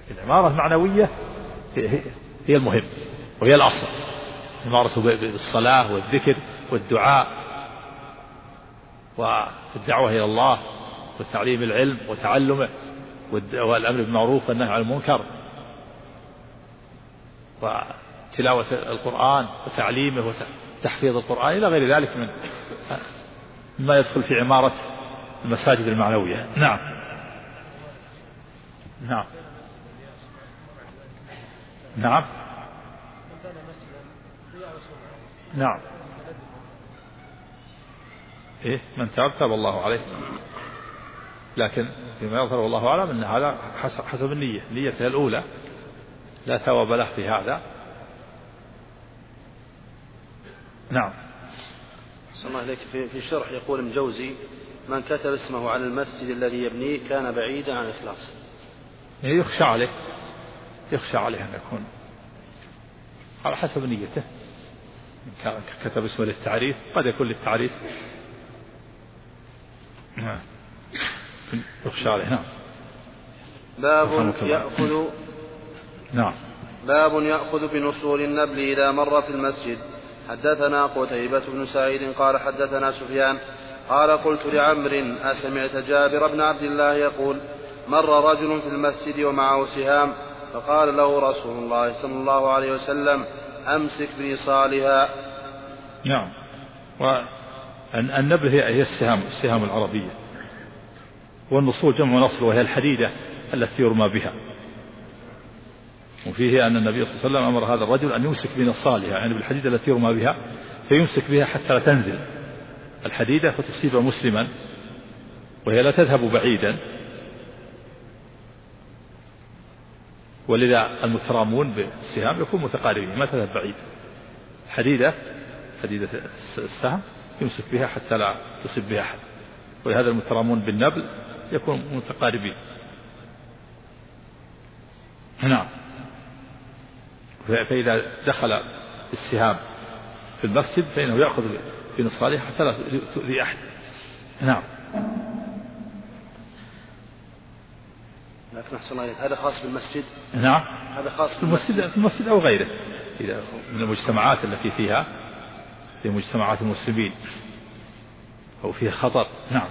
العمارة المعنوية هي المهم وهي الأصل، عمارة بالصلاة والذكر والدعاء والدعوة إلى الله وتعليم العلم وتعلمه والأمر بالمعروف والنهي عن المنكر وتلاوة القرآن وتعليمه وتحفيظ القرآن إلى غير ذلك مما يدخل في عمارة المساجد المعنوية. نعم. نعم. نعم. نعم. إيه من تاب الله عليه، لكن فيما يظهر والله أعلم أن هذا حسب النية، نيته الأولى لا ثواب له في هذا. نعم. صلى الله عليك. في الشرح يقول مجوزي: من كتب اسمه على المسجد الذي يبنيه كان بعيدا عن الإخلاص. يخشى عليه أن يكون على حسب نيته، إن كتب اسمه للتعريف قد يكون للتعريف. يخشى عليه. نعم. باب يأخذ بنصول النبل إذا مر في المسجد. حدثنا قتيبة بن سعيد قال حدثنا سفيان قال قلت لعمرو: أسمعت جابر بن عبد الله يقول: مر رجل في المسجد ومعه سهام فقال له رسول الله صلى الله عليه وسلم: أمسك بنصالها. نعم. والنبل هي السهام العربية، والنصول جمع نصر وهي الحديدة التي يرمى بها. وفيه أن النبي صلى الله عليه وسلم أمر هذا الرجل أن يمسك بنصالها، يعني بالحديدة التي يرمى بها، فيمسك بها حتى لا تنزل الحديدة فتصيب مسلما، وهي لا تذهب بعيدا. ولذا المترامون بالسهام يكون متقاربين ما تذهب بعيد. حديدة السهم يمسك بها حتى لا تصيب بها أحد، ولهذا المترامون بالنبل يكون متقاربين. نعم. فإذا دخل السهام في المسجد فإنه يأخذ بنصالها حتى لا تؤذي أحد. نعم. لكن أحسن الله، هذا خاص بالمسجد. نعم. هذا خاص في المسجد أو غيره، إذا من المجتمعات التي فيها في مجتمعات المسلمين أو فيها خطر. نعم.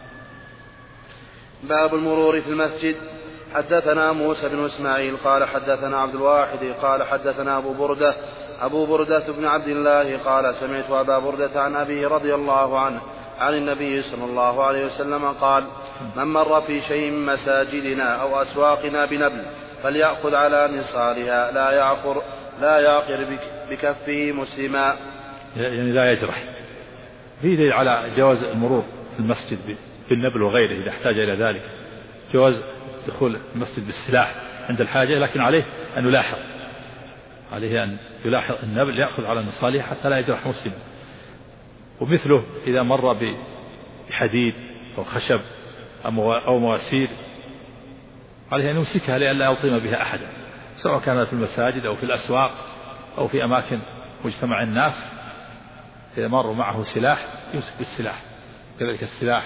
باب المرور في المسجد. حدثنا موسى بن إسماعيل قال حدثنا عبد الواحد قال حدثنا أبو بردة بن عبد الله قال سمعت أبا بردة عن أبيه رضي الله عنه عن النبي صلى الله عليه وسلم قال: من مر في شيء من مساجدنا أو أسواقنا بنبل فليأخذ على نصالها لا يعقر بكفه مسلما، يعني لا يجرح. في دليل على جواز المرور في المسجد بالنبل وغيره إذا احتاج إلى ذلك، جواز دخول المسجد بالسلاح عند الحاجة، لكن عليه أن يلاحظ النبل يأخذ على نصالها حتى لا يجرح مسلما. ومثله إذا مر بحديد أو خشب أو مواسير عليه أن يمسكها لئلا يلطم بها أحدا، سواء كان في المساجد أو في الأسواق أو في أماكن مجتمع الناس. إذا مر معه سلاح يمسك بالسلاح، كذلك السلاح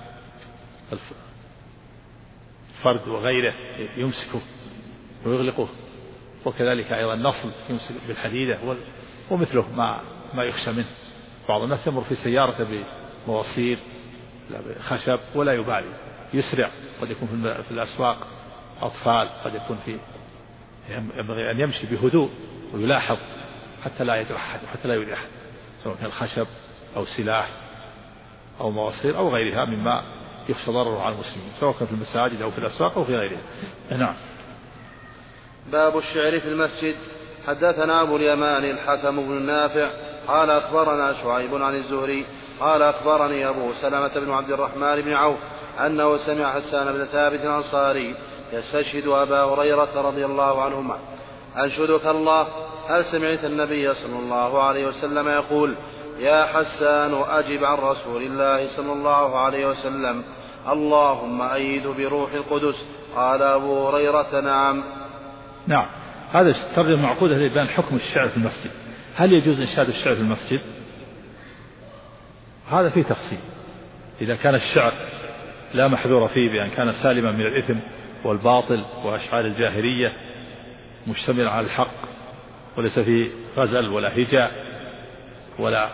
الفرد وغيره يمسكه ويغلقه، وكذلك أيضا النصل يمسك بالحديدة ومثله ما يخشى منه. بعض الناس يمر في سيارة بمواصير خشب ولا يبالي، يسرع، قد يكون في الأسواق أطفال، قد يكون ينبغي أن يمشي بهدوء ويلاحظ حتى لا يجرح أحد وحتى لا يؤذي أحد، سواء كان خشب أو سلاح أو مواصير أو غيرها مما يخشى ضرره على المسلمين، سواء كان في المساجد أو في الأسواق أو في غيرها. نعم. باب الشعر في المسجد. حدثنا أبو اليمان الحكم بن نافع قال أخبرنا شعيب عن الزهري قال أخبرني أبو سلمة بن عبد الرحمن بن عوف أنه سمع حسان بن ثابت الأنصاري يستشهد أبا هريرة رضي الله عنهما: أنشدك الله، هل سمعت النبي صلى الله عليه وسلم يقول: يا حسان أجب عن رسول الله صلى الله عليه وسلم: اللهم أيد بروح القدس. قال أبو هريرة: نعم. نعم. هذا الترجمة معقودة لبيان حكم الشعر في المسجد. هل يجوز إنشاد الشعر في المسجد؟ هذا فيه تفصيل. إذا كان الشعر لا محذور فيه بأن كان سالما من الإثم والباطل وأشعار الجاهلية، مشتمل على الحق، وليس فيه غزل ولا هجاء ولا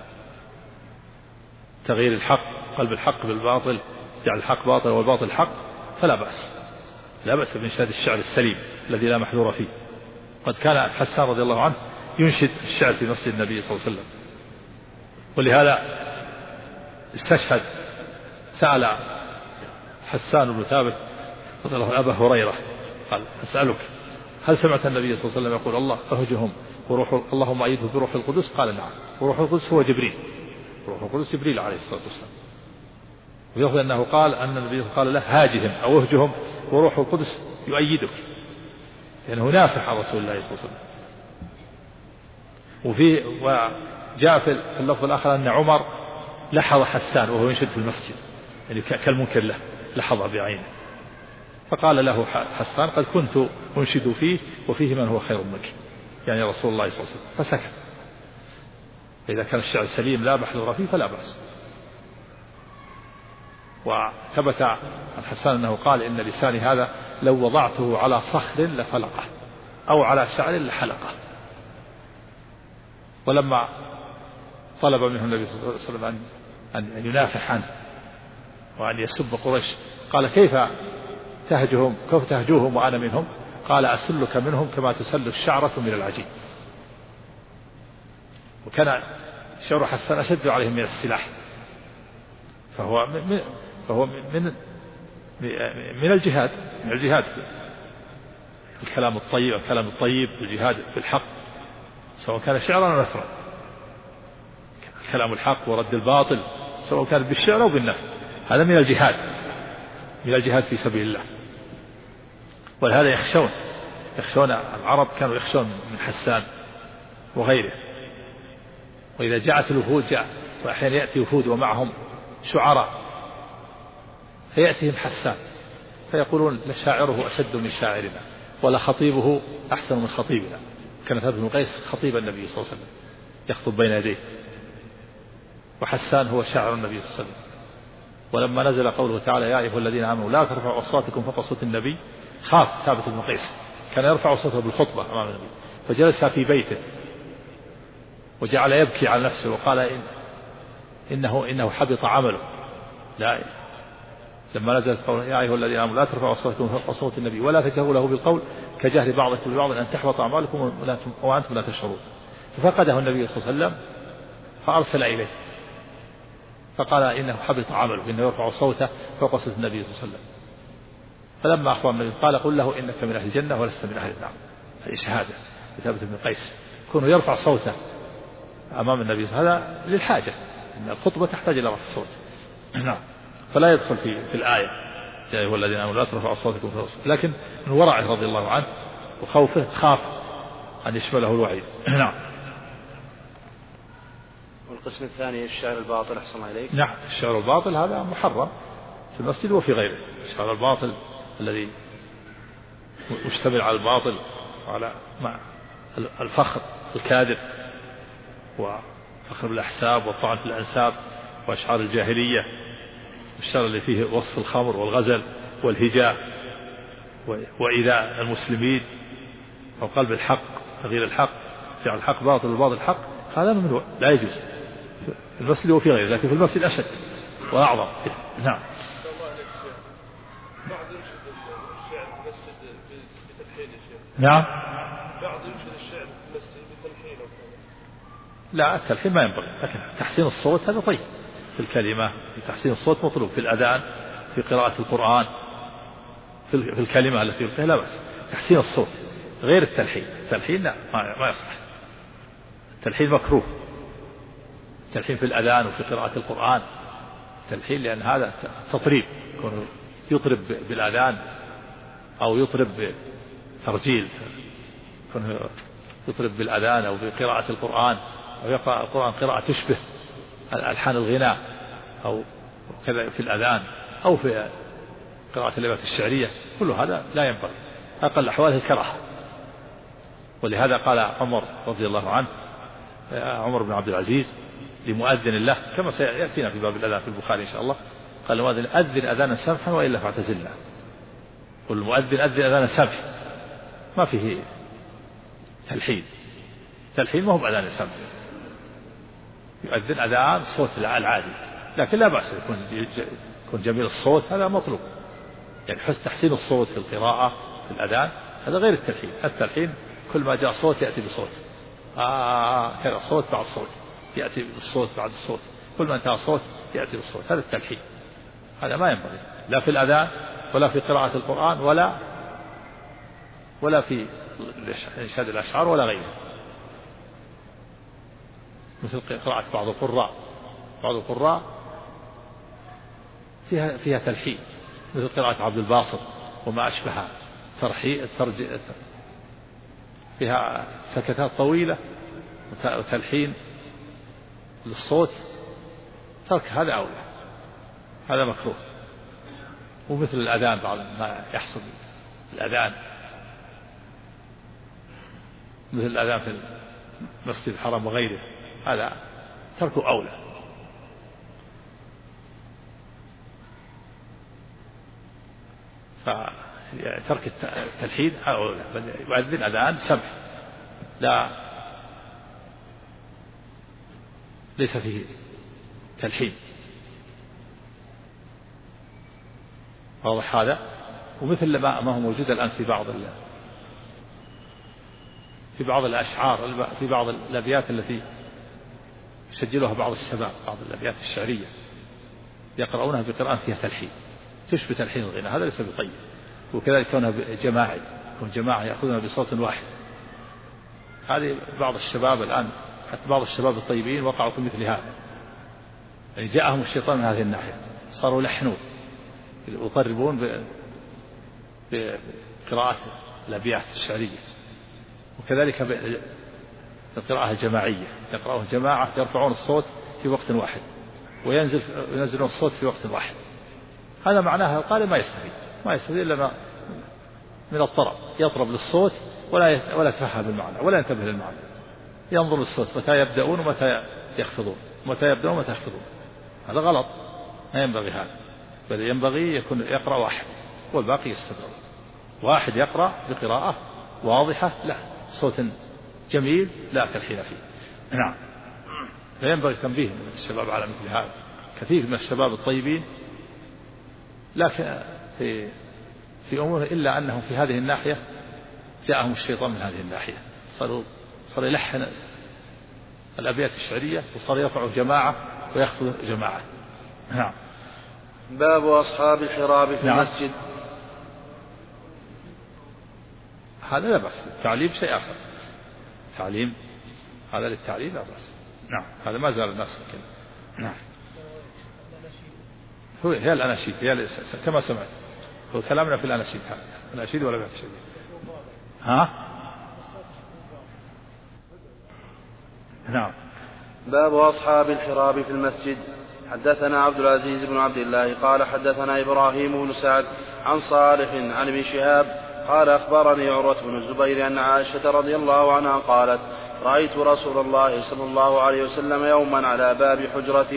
تغيير الحق، قلب الحق بالباطل، جعل الحق باطل والباطل حق، فلا بأس، لا بأس بإنشاد الشعر السليم الذي لا محذور فيه. قد كان حسان رضي الله عنه ينشد الشعر في مسجد النبي صلى الله عليه وسلم، ولهذا استشهد، سأل حسان بن ثابت رضي الله عنه أبا هريرة قال: أسألك هل سمعت النبي صلى الله عليه وسلم يقول الله أهجهم اللهم أيده بروح القدس؟ قال: نعم. وروح القدس هو جبريل، روح القدس جبريل عليه الصلاة والسلام. ويأخذ أنه قال أن النبي قال له: هاجهم أو اهجهم وروح القدس يؤيدك، لأنه نافح عن رسول الله صلى الله عليه وسلم. وجاء في اللفظ الآخر أن عمر لحظ حسان وهو ينشد في المسجد، يعني كالمنكر له، لحظه بعينه، فقال له حسان: قد كنت أنشد فيه وفيه من هو خير منك، يعني رسول الله صلى الله عليه وسلم، فسكت. إذا كان الشعر سليم لا محذور فيه فلا بأس. وثبت عن حسان أنه قال: إن لساني هذا لو وضعته على صخر لفلقه أو على شعر لحلقه. ولما طلب منه النبي صلى الله عليه وسلم أن ينافح عنه وأن يسب قريش، قال: كيف تهجوهم وأنا منهم؟ قال: أسلك منهم كما تسل الشعرة من العجين. وكان شعر حسان أشد عليهم من السلاح، فهو من الجهاد، من الجهاد الكلام الطيب، الكلام الطيب، الجهاد بالحق، سواء كان شعرا أو نثرا، كلام الحق ورد الباطل سواء كان بالشعر أو بالنثر، هذا من الجهاد، من الجهاد في سبيل الله. ولهذا يخشون العرب، كانوا يخشون من حسان وغيره. وإذا جاءت الوفود وأحيانا يأتي وفود ومعهم شعراء، فيأتيهم حسان فيقولون: لشاعره أشد من شاعرنا ولا خطيبه أحسن من خطيبنا. كان ثابت بن قيس خطيب النبي صلى الله عليه وسلم يخطب بين يديه، وحسان هو شاعر النبي صلى الله عليه وسلم. ولما نزل قوله تعالى: يا أيها الذين آمنوا لا ترفعوا أصواتكم فوق صوت النبي، خاف ثابت بن قيس، كان يرفع صوته بالخطبة أمام النبي، فجلس في بيته وجعل يبكي على نفسه وقال: إنه حبط عمله. لا، لما نزل قوله: يا أيها الذين آمنوا لا ترفعوا أصواتكم فوق صوت النبي ولا تجهروا له بالقول كجهر بعضكم لبعض أن تحبط أعمالكم وأنتم لا تشعرون. ففقده النبي صلى الله عليه وسلم فأرسل إليه فقال: إنه حبط عمله، إنه يرفع صوته فوق صوت النبي صلى الله عليه وسلم. فلما أخبر النبي قال: قل له إنك من أهل الجنة ولست من أهل النار. هذه شهادة لثابت بن قيس، كونه يرفع صوته أمام النبي صلى الله عليه وسلم، هذا للحاجة، إن الخطبة تحتاج إلى رفع الصوت. نعم، فلا يدخل في الآية: يا أيها الذين آمنوا لا ترفعوا أصواتكم فوق صوت، لكن من ورعه رضي الله عنه وخوفه خاف أن يشمله الوعيد. نعم. والقسم الثاني الشعر الباطل، أحسن إليك. نعم، الشعر الباطل هذا محرم في المسجد وفي غيره. الشعر الباطل الذي مشتمل على الباطل وعلى الفخر الكاذب وفخر بالأحساب والطعن في الأنساب وأشعار الجاهلية، والشعر اللي فيه وصف الخمر والغزل والهجاء وإيذاء المسلمين أو قلب الحق تغيير الحق، جعل الحق باطل والباطل حق، هذا ممنوع لا يجوز في المسجد وفي غيره، لكن في المسجد أشد وأعظم. نعم. نعم. بعض ينشد الشعر في المسجد بتلحين. لا، التلحين ما ينبغي، لكن تحسين الصوت هذا طيب، في الكلمة، في تحسين الصوت مطلوب، في الأذان، في قراءة القرآن، في الكلمة التي يلقيها لا بأس، تحسين الصوت غير التلحين. التلحين لا، ما يصلح، التلحين مكروه، التلحين في الأذان وفي قراءة القرآن التلحين، لأن هذا تطريب، يطرب بالأذان أو يطرب بترجيل، يطرب بالأذان أو بقراءة القرآن أو يقرأ القرآن قراءة تشبه ألحان الغناء أو كذا في الأذان أو في قراءة الأبيات الشعرية، كل هذا لا ينبغي، أقل أحواله الكراهة. ولهذا قال عمر رضي الله عنه، عمر بن عبد العزيز لمؤذن له، كما سيأتينا في باب الأذان في البخاري إن شاء الله، قال المؤذن: أذن أذانا سمحا وإلا فاعتزلنا. والمؤذن أذن أذان سمع ما فيه تلحين. تلحين ما هو أذان سمع، يؤذن أذان صوت العادي، لكن لا بأس يكون جميل الصوت، هذا مطلوب. يعني تحسين الصوت في القراءة في الأذان هذا غير التلحين. التلحين كل ما جاء صوت يأتي بصوت، كذا صوت بعد صوت يأتي بالصوت بعد الصوت، كل ما انتهى صوت يأتي بالصوت، هذا التلحين. هذا ما ينبغي لا في الأذان ولا في قراءة القرآن ولا في إنشاد الأشعار ولا غيره. مثل قراءة بعض القراء فيها تلحين، مثل قراءة عبد الباسط وما أشبهها، فيها سكتات طويلة وتلحين للصوت، ترك هذا أولى، هذا مكروه. ومثل الأذان بعض ما يحصل الأذان، مثل الأذان في المسجد الحرام وغيره، هذا تركه أولى. فترك التلحين أولى، بل يؤذن أذان سمع ليس فيه تلحين. واضح هذا؟ ومثل ما هو موجود الآن في بعض الأشعار، في بعض الأبيات التي يسجلها بعض الشباب، بعض الأبيات الشعرية يقرؤونها بقراءة فيها تلحين تشبه تلحين الغناء، هذا ليس بطيب. وكذلك كونها جماعي، يكون جماعة يأخذونها بصوت واحد، هذه بعض الشباب الآن، حتى بعض الشباب الطيبين وقعوا في مثل هذا، يعني جاءهم الشيطان من هذه الناحية، صاروا يلحنون يقربون بقراءة الأبيات الشعرية. وكذلك القراءة الجماعية، يقرأون جماعة يرفعون الصوت في وقت واحد وينزلون الصوت في وقت واحد، هذا معناها قال ما يستفيد إلا من الطرب، يطرب للصوت ولا يتفهم المعنى ولا ينتبه للمعنى، ينظر للصوت متى يبدأون ومتى يخفضون، هذا غلط، ما ينبغي هذا، بل ينبغي يقرأ واحد والباقي يستمع، واحد يقرأ بقراءة واضحة لا صوت جميل لا تلحين فيه. نعم. فينبغي تنبيه الشباب على مثل هذا، كثير من الشباب الطيبين لكن في أمور، إلا أنهم في هذه الناحية جاءهم الشيطان من هذه الناحية، صار يلحن الأبيات الشعرية وصار يرفع جماعة ويخفض جماعة. نعم. باب أصحاب الحراب في المسجد. هذا لا بأس، التعليم شيء آخر، تعليم هذا للتعليم لا بأس. نعم، هذا ما زال الناس كذا. نعم. هي الأناشيد، هي كما سمعت، هو كلامنا في الأناشيد، هذا الأناشيد ولا في شيء. نعم. باب أصحاب الحراب في المسجد. حدثنا عبد العزيز بن عبد الله قال حدثنا إبراهيم بن سعد عن صالح عن ابن شهاب قال أخبرني عروة بن الزبير أن عائشة رضي الله عنها قالت رأيت رسول الله صلى الله عليه وسلم يوما على باب حجرتي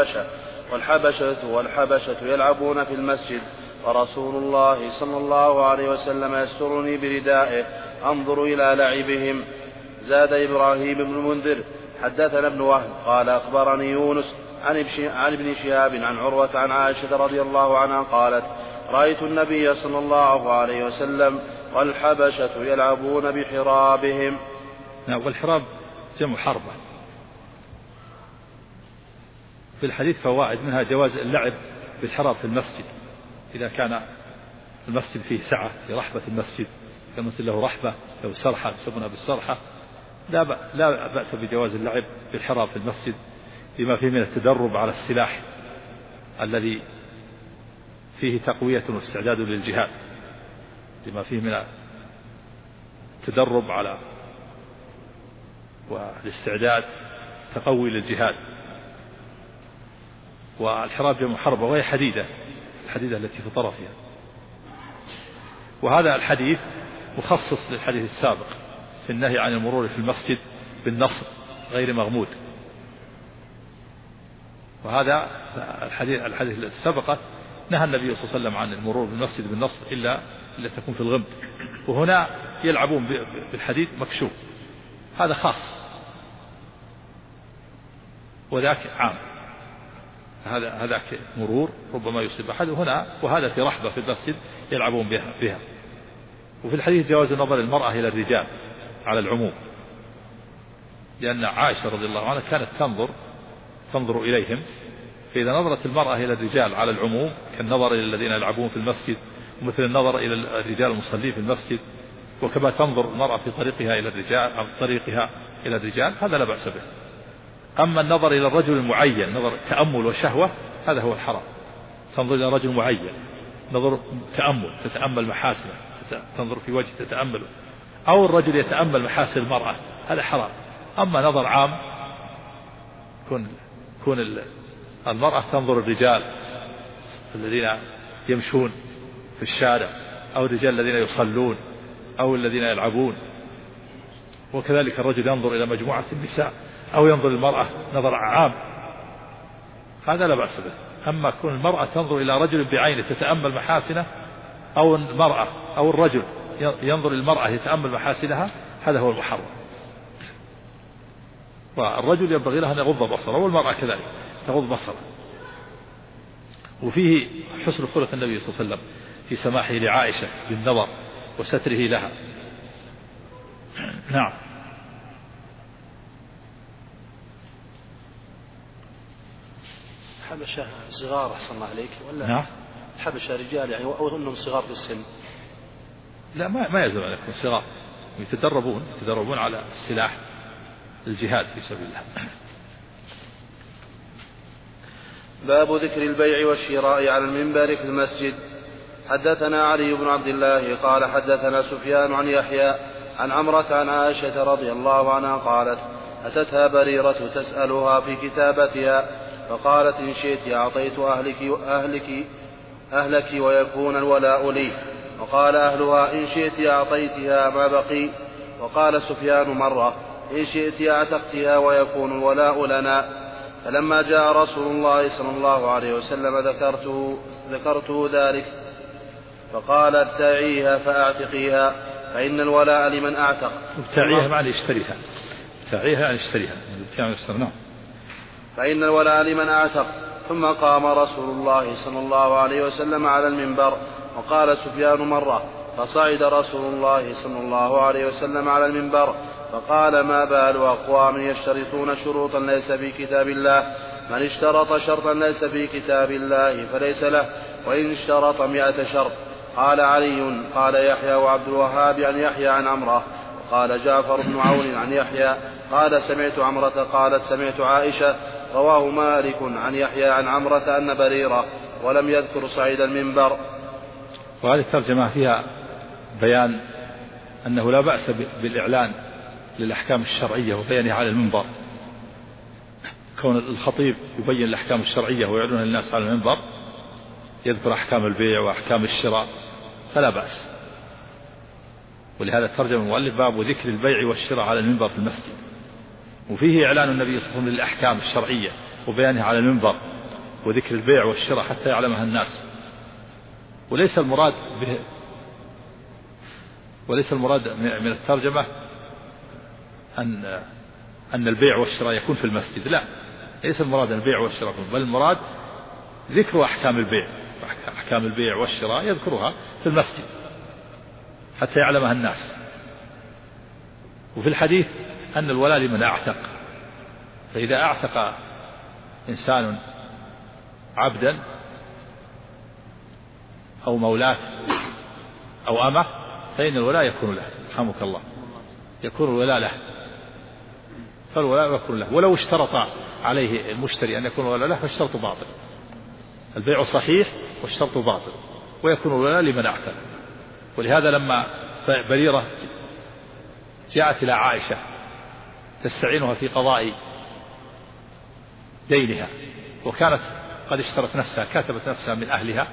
والحبشة يلعبون في المسجد، ورسول الله صلى الله عليه وسلم يسترني بردائه أنظر إلى لعبهم. زاد إبراهيم بن المنذر حدثنا ابن وهب قال أخبرني يونس عن ابن شهاب عن عروة عن عائشة رضي الله عنها قالت رأيت النبي صلى الله عليه وسلم والحبشة يلعبون بحرابهم. والحراب جمع حربة. في الحديث فوائد، منها جواز اللعب بالحراب في المسجد إذا كان المسجد فيه سعة، في رحبة المسجد، كمثل له رحبة له سرحة يسمونها بالسرحة، لا بأس بجواز اللعب بالحراب في المسجد لما فيه من التدرب على السلاح الذي فيه تقوية واستعداد للجهاد، لما فيه من التدرب على والاستعداد تقوي للجهاد. والحراب جمع حربة وهي الحديدة التي في طرفها. وهذا الحديث مخصص للحديث السابق في النهي عن المرور في المسجد بالنصر غير مغمود. وهذا الحديث السابقة نهى النبي صلى الله عليه وسلم عن المرور بالمسجد بالنصر إلا التي تكون في الغمد، وهنا يلعبون بالحديد مكشوف، هذا خاص وذاك عام، هذاك مرور ربما يصيب أحد هنا، وهذا في رحبة في المسجد يلعبون بها. وفي الحديث جواز نظر المرأة إلى الرجال على العموم، لأن عائشة رضي الله عنها كانت تنظر إليهم، فإذا نظرت المرأة إلى الرجال على العموم كالنظر إلى الذين يلعبون في المسجد، ومثل النظر إلى الرجال المصلين في المسجد، وكما تنظر المرأة في طريقها إلى الرجال أو طريقها إلى الرجال، هذا لا بأس به. أما النظر إلى الرجل المعين نظر تأمل وشهوة، هذا هو الحرام. تنظر إلى رجل معين نظر تأمل، تتأمل محاسنه، تنظر في وجه تتأمله، أو الرجل يتأمل محاسن المرأة، هذا حرام. أما نظر عام كون المرأة تنظر الرجال الذين يمشون في الشارع، أو الرجال الذين يصلون، أو الذين يلعبون، وكذلك الرجل ينظر إلى مجموعة النساء، أو ينظر المرأة نظر عام، هذا لا بأس به. أما كون المرأة تنظر إلى رجل بعينه تتأمل محاسنه، أو المرأة أو الرجل ينظر المرأة يتأمل محاسنها، هذا هو المحرم. والرجل ينبغي له أن يغض بصره، والمرأة كذلك تغض بصره. وفيه حسن خلق النبي صلى الله عليه وسلم في سماحه لعائشة بالنظر وستره لها. نعم. حبشة صغار أحسن الله عليك ولا؟ نعم. حبشة رجال يعني، أو أنهم صغار في السن؟ لا، ما يلزم أن يكون صغار، يتدربون على السلاح الجهاد في سبيل الله. باب ذكر البيع والشراء على المنبر في المسجد. حدثنا علي بن عبد الله قال حدثنا سفيان عن يحيى عن عمرة عن عائشة رضي الله عنها قالت: أتتها بريرة تسألها في كتابتها فقالت: إن شئت أعطيت أهلك ويكون الولاء لي. وقال أهلها: إن شئت أعطيتها ما بقي. وقال سفيان مرة: إن شئت أعتقتها ويكون الولاء لنا. فلما جاء رسول الله صلى الله عليه وسلم ذكرته ذلك، فقال: ابتاعيها فأعتقيها فإن الولاء لمن أعتق. ابتاعيها معنى اشتريها، ابتاعيها أن اشتريها، فإن الولاء لمن أعتق. ثم قام رسول الله صلى الله عليه وسلم على المنبر. وقال سفيان مرة: فصعد رسول الله صلى الله عليه وسلم على المنبر فقال: ما بال أقوام يشترطون شروطا ليس في كتاب الله، من اشترط شرطا ليس في كتاب الله فليس له، وإن اشترط 100 شرط. قال علي: قال يحيى وعبد الوهاب عن يحيى عن عمرة. وقال جعفر بن عون عن يحيى قال: سمعت عمرة قالت: سمعت عائشة. رواه مالك عن يحيى عن عمرة أن بريرة، ولم يذكر صعيد المنبر. وهذه الترجمة فيها بيان أنه لا بأس بالإعلان للأحكام الشرعية وبيانها على المنبر. كون الخطيب يبين الأحكام الشرعية ويعلنها للناس على المنبر، يذكر أحكام البيع وأحكام الشراء، فلا بأس. ولهذا ترجم المؤلف باب ذكر البيع والشراء على المنبر في المسجد. وفيه إعلان النبي صلى الله عليه وسلم للأحكام الشرعية وبيانها على المنبر، وذكر البيع والشراء حتى يعلمها الناس. وليس المراد من الترجمة أن البيع والشراء يكون في المسجد، لا، ليس المراد البيع والشراء، بل المراد ذكر أحكام البيع، أحكام البيع والشراء يذكرها في المسجد حتى يعلمها الناس. وفي الحديث أن الولاء لمن أعتق، فإذا أعتق إنسان عبدا أو مولاة أو أمة فإن الولاء يكون له، رحمك الله، يكون الولاء له، فالولاء يكون له. ولو اشترط عليه المشتري أن يكون الولاء له فالشرط باطل. البيع صحيح والشرط باطل، ويكون الولاء لمن أعتق. ولهذا لما بريرة جاءت إلى عائشة تستعينها في قضاء دينها، وكانت قد اشترت نفسها، كتبت نفسها من أهلها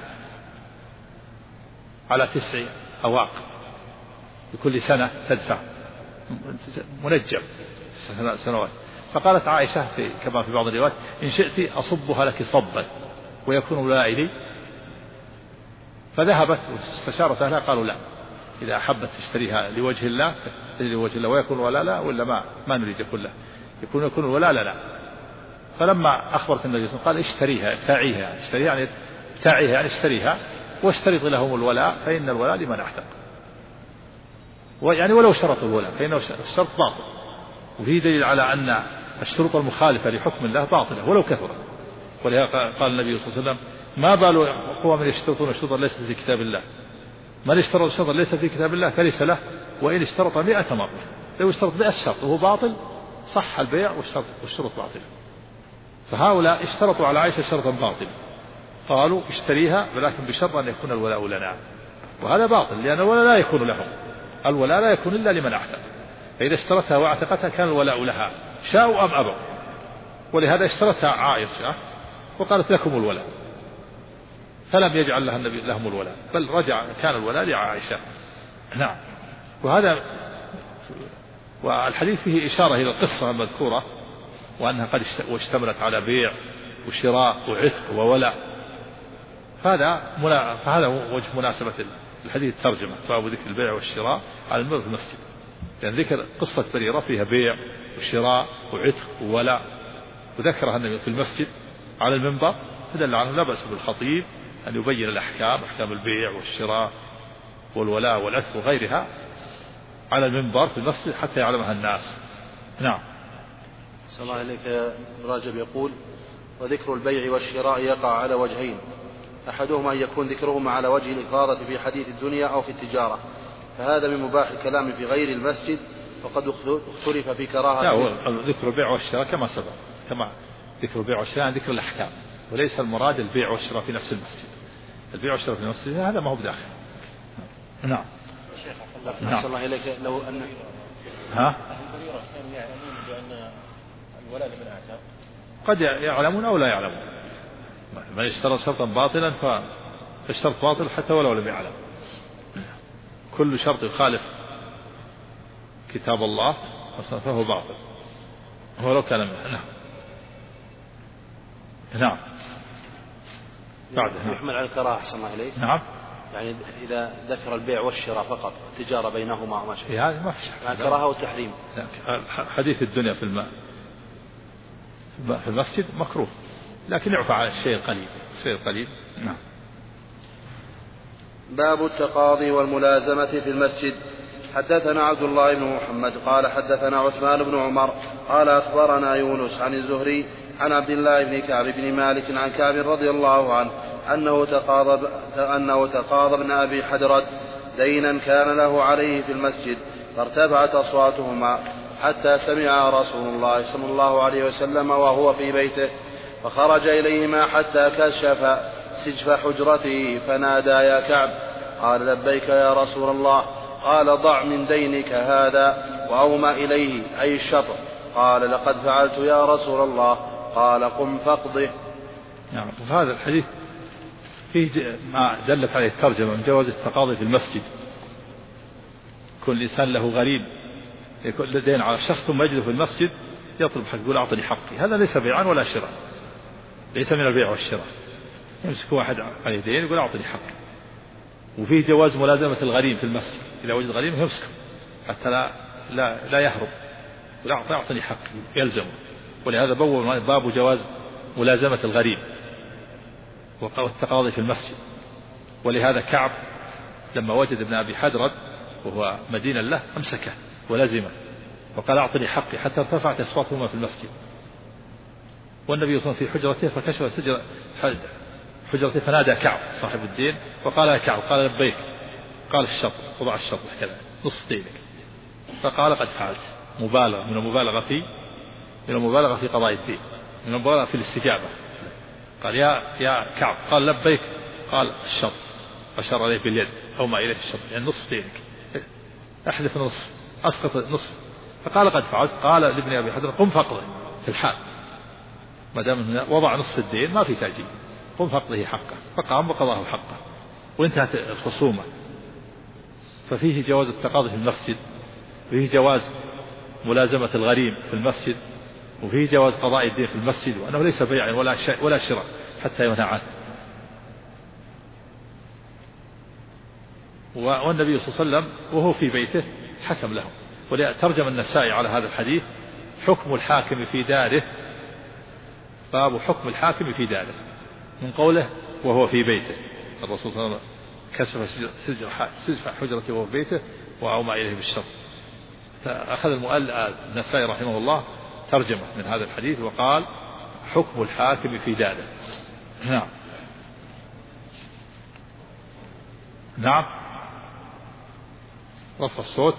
على 9 أواق بكل سنة تدفع، منجم سنوات. فقالت عائشة كما في بعض الروايات: إن شئت أصبها لك صبا ويكون الولاء لي. فذهبت واستشارت أهلها قالوا لا، إذا أحبت تشتريها لوجه الله تشتري لوجه الله ويكون ولا لا، ولا ما نريد كله يكون ولا لا. فلما أخبرت النبي صلى الله عليه وسلم قال اشتريها اشتريها يعني اشتريها واشترط لهم الولاء فإن الولاء لمن اعتق، يعني ولو شرطوا الولاء فإنه الشرط باطل. وفيه دليل على أن الشروط المخالفة لحكم الله باطلة ولو كثرت. ولهذا قال النبي صلى الله عليه وسلم ما بال أقوام يشترطون شروطا ليست في كتاب الله، من اشترط شرطا ليس في كتاب الله فليس له وإن اشترط 100 مرة. لو اشترط 100 شرط وهو باطل صح البيع والشروط باطل. فهؤلاء اشترطوا على عائشة شرطا باطلا، قالوا اشتريها ولكن بشرط أن يكون الولاء لنا، وهذا باطل لأن الولاء لا يكون لهم، الولاء لا يكون إلا لمن اعتق، فإذا اشترتها واعتقتها كان الولاء لها شاءوا أم أبوا. ولهذا اشترتها عائشة وقالت لكم الولاء، فلم يجعل لها النبي لهم الولاء بل كان الولاء لعائشة. نعم. والحديث فيه إشارة إلى القصة المذكورة وأنها قد اشتملت على بيع وشراء وعتق وولاء. فهذا وجه مناسبة الحديث الترجمة، باب ذكر البيع والشراء على المنبر في المسجد، لأن ذكر قصة بريرة فيها بيع وشراء وعتق وولاء وذكرها النبي في المسجد على المنبر، فدل عنه لا بأس بالخطيب أن يبين الأحكام، أحكام البيع والشراء والولاء والعتق وغيرها على المنبر في المسجد حتى يعلمها الناس. نعم. صلى الله عليك يا راجب يقول: وذكر البيع والشراء يقع على وجهين، أحدهما أن يكون ذكرهما على وجه الإفاضة في حديث الدنيا أو في التجارة، فهذا من مباح الكلام في غير المسجد، وقد اختلف في كراهة. لا، ذكر البيع والشراء كما سبق، كما ذكر البيع والشراء عن ذكر الأحكام، وليس المراد البيع والشراء في نفس المسجد. البيع والشراء في نفس المسجد هذا ما هو بداخل. نعم. نعم. الله إليك لو أن البريرة كانوا يعلمون بأن الولاء لمن اعتق، قد يعلمون أو لا يعلمون. من اشترى شرطا باطلا فالشرط باطل حتى ولو لم يعلم. كل شرط يخالف كتاب الله فهو باطل ولو كان منه. نعم. نعم. يحمل على الكراهة. أحسن الله إليك. نعم. يعني إذا ذكر البيع والشراء فقط، التجارة بينهما وما شابه، هذا ما في كراهة وتحريم. حديث الدنيا في المسجد مكروه، لكن يعفى على الشيء القليل. نعم. باب التقاضي والملازمة في المسجد. حدثنا عبد الله بن محمد قال حدثنا عثمان بن عمر قال أخبرنا يونس عن الزهري عن عبد الله بن كعب بن مالك عن كعب رضي الله عنه أنه تقاضى ابن أبي حدرد دينا كان له عليه في المسجد، فارتفعت أصواتهما حتى سمع رسول الله صلى الله عليه وسلم وهو في بيته، فخرج إليهما حتى كشف سجف حجرته فنادى: يا كعب. قال: لبيك يا رسول الله. قال: ضع من دينك هذا، وأومى إليه أي الشطر. قال: لقد فعلت يا رسول الله. قال: قم فاقضه. نعم. وهذا الحديث فيه ما دلت عليه الترجمة من جواز التقاضي في المسجد. كل إنسان له غريب يكون دين على شخص ثم يجد في المسجد يطلب حق، يقول أعطني حقي. هذا ليس بيعا ولا شراء، ليس من البيع والشراء. يمسك واحد عليه دين يقول أعطني حقي. وفيه جواز ملازمة الغريم في المسجد، إذا وجد غريم يمسكه حتى لا يهرب، يقول أعطني حقي يلزمه. ولهذا باب جواز ملازمة الغريم والتقاضي في المسجد. ولهذا كعب لما وجد ابن أبي حدرد وهو مدينا له أمسكه ولزمه وقال: أعطني حقي، حتى ارتفعت أصواتهما في المسجد. والنبي صلى الله عليه وسلم في حجرته فكشف حجرته فنادى كعب صاحب الدين وقال: يا كعب. قال: لبيك. قال: الشطر، وضع الشطر كذا نصف دينك. فقال: قد فعلت. مبالغة من المبالغة في قضاء الدين، من المبالغة في الاستجابة. قال: يا كعب. قال: لبيك. قال: الشطر، أشار عليه باليد أو ما إليه الشطر، يعني نصف دينك، أحذف نصف، أسقط نصف. فقال: قد فعلت. قال لابن أبي حدرد: قم فاقضه في الحال، ما دام وضع نصف الدين ما في تأجيل، قم فاقضه حقه. فقام وقضاه حقه وانتهت الخصومة. ففيه جواز التقاضي في المسجد، فيه جواز ملازمة الغريم في المسجد، وفيه جواز قضاء الدين في المسجد، وأنه ليس بيع ولا شراء حتى ينهى عنه. والنبي صلى الله عليه وسلم وهو في بيته حكم لهم. ولترجم النسائي على هذا الحديث حكم الحاكم في داره، باب حكم الحاكم في داره، من قوله وهو في بيته. الرسول صلى الله عليه وسلم كشف سجف حجرته وهو في بيته وأومى إليه بالشر. فأخذ النسائي رحمه الله ترجمة من هذا الحديث وقال حكم الحاكم في داره. نعم. نعم. رفع الصوت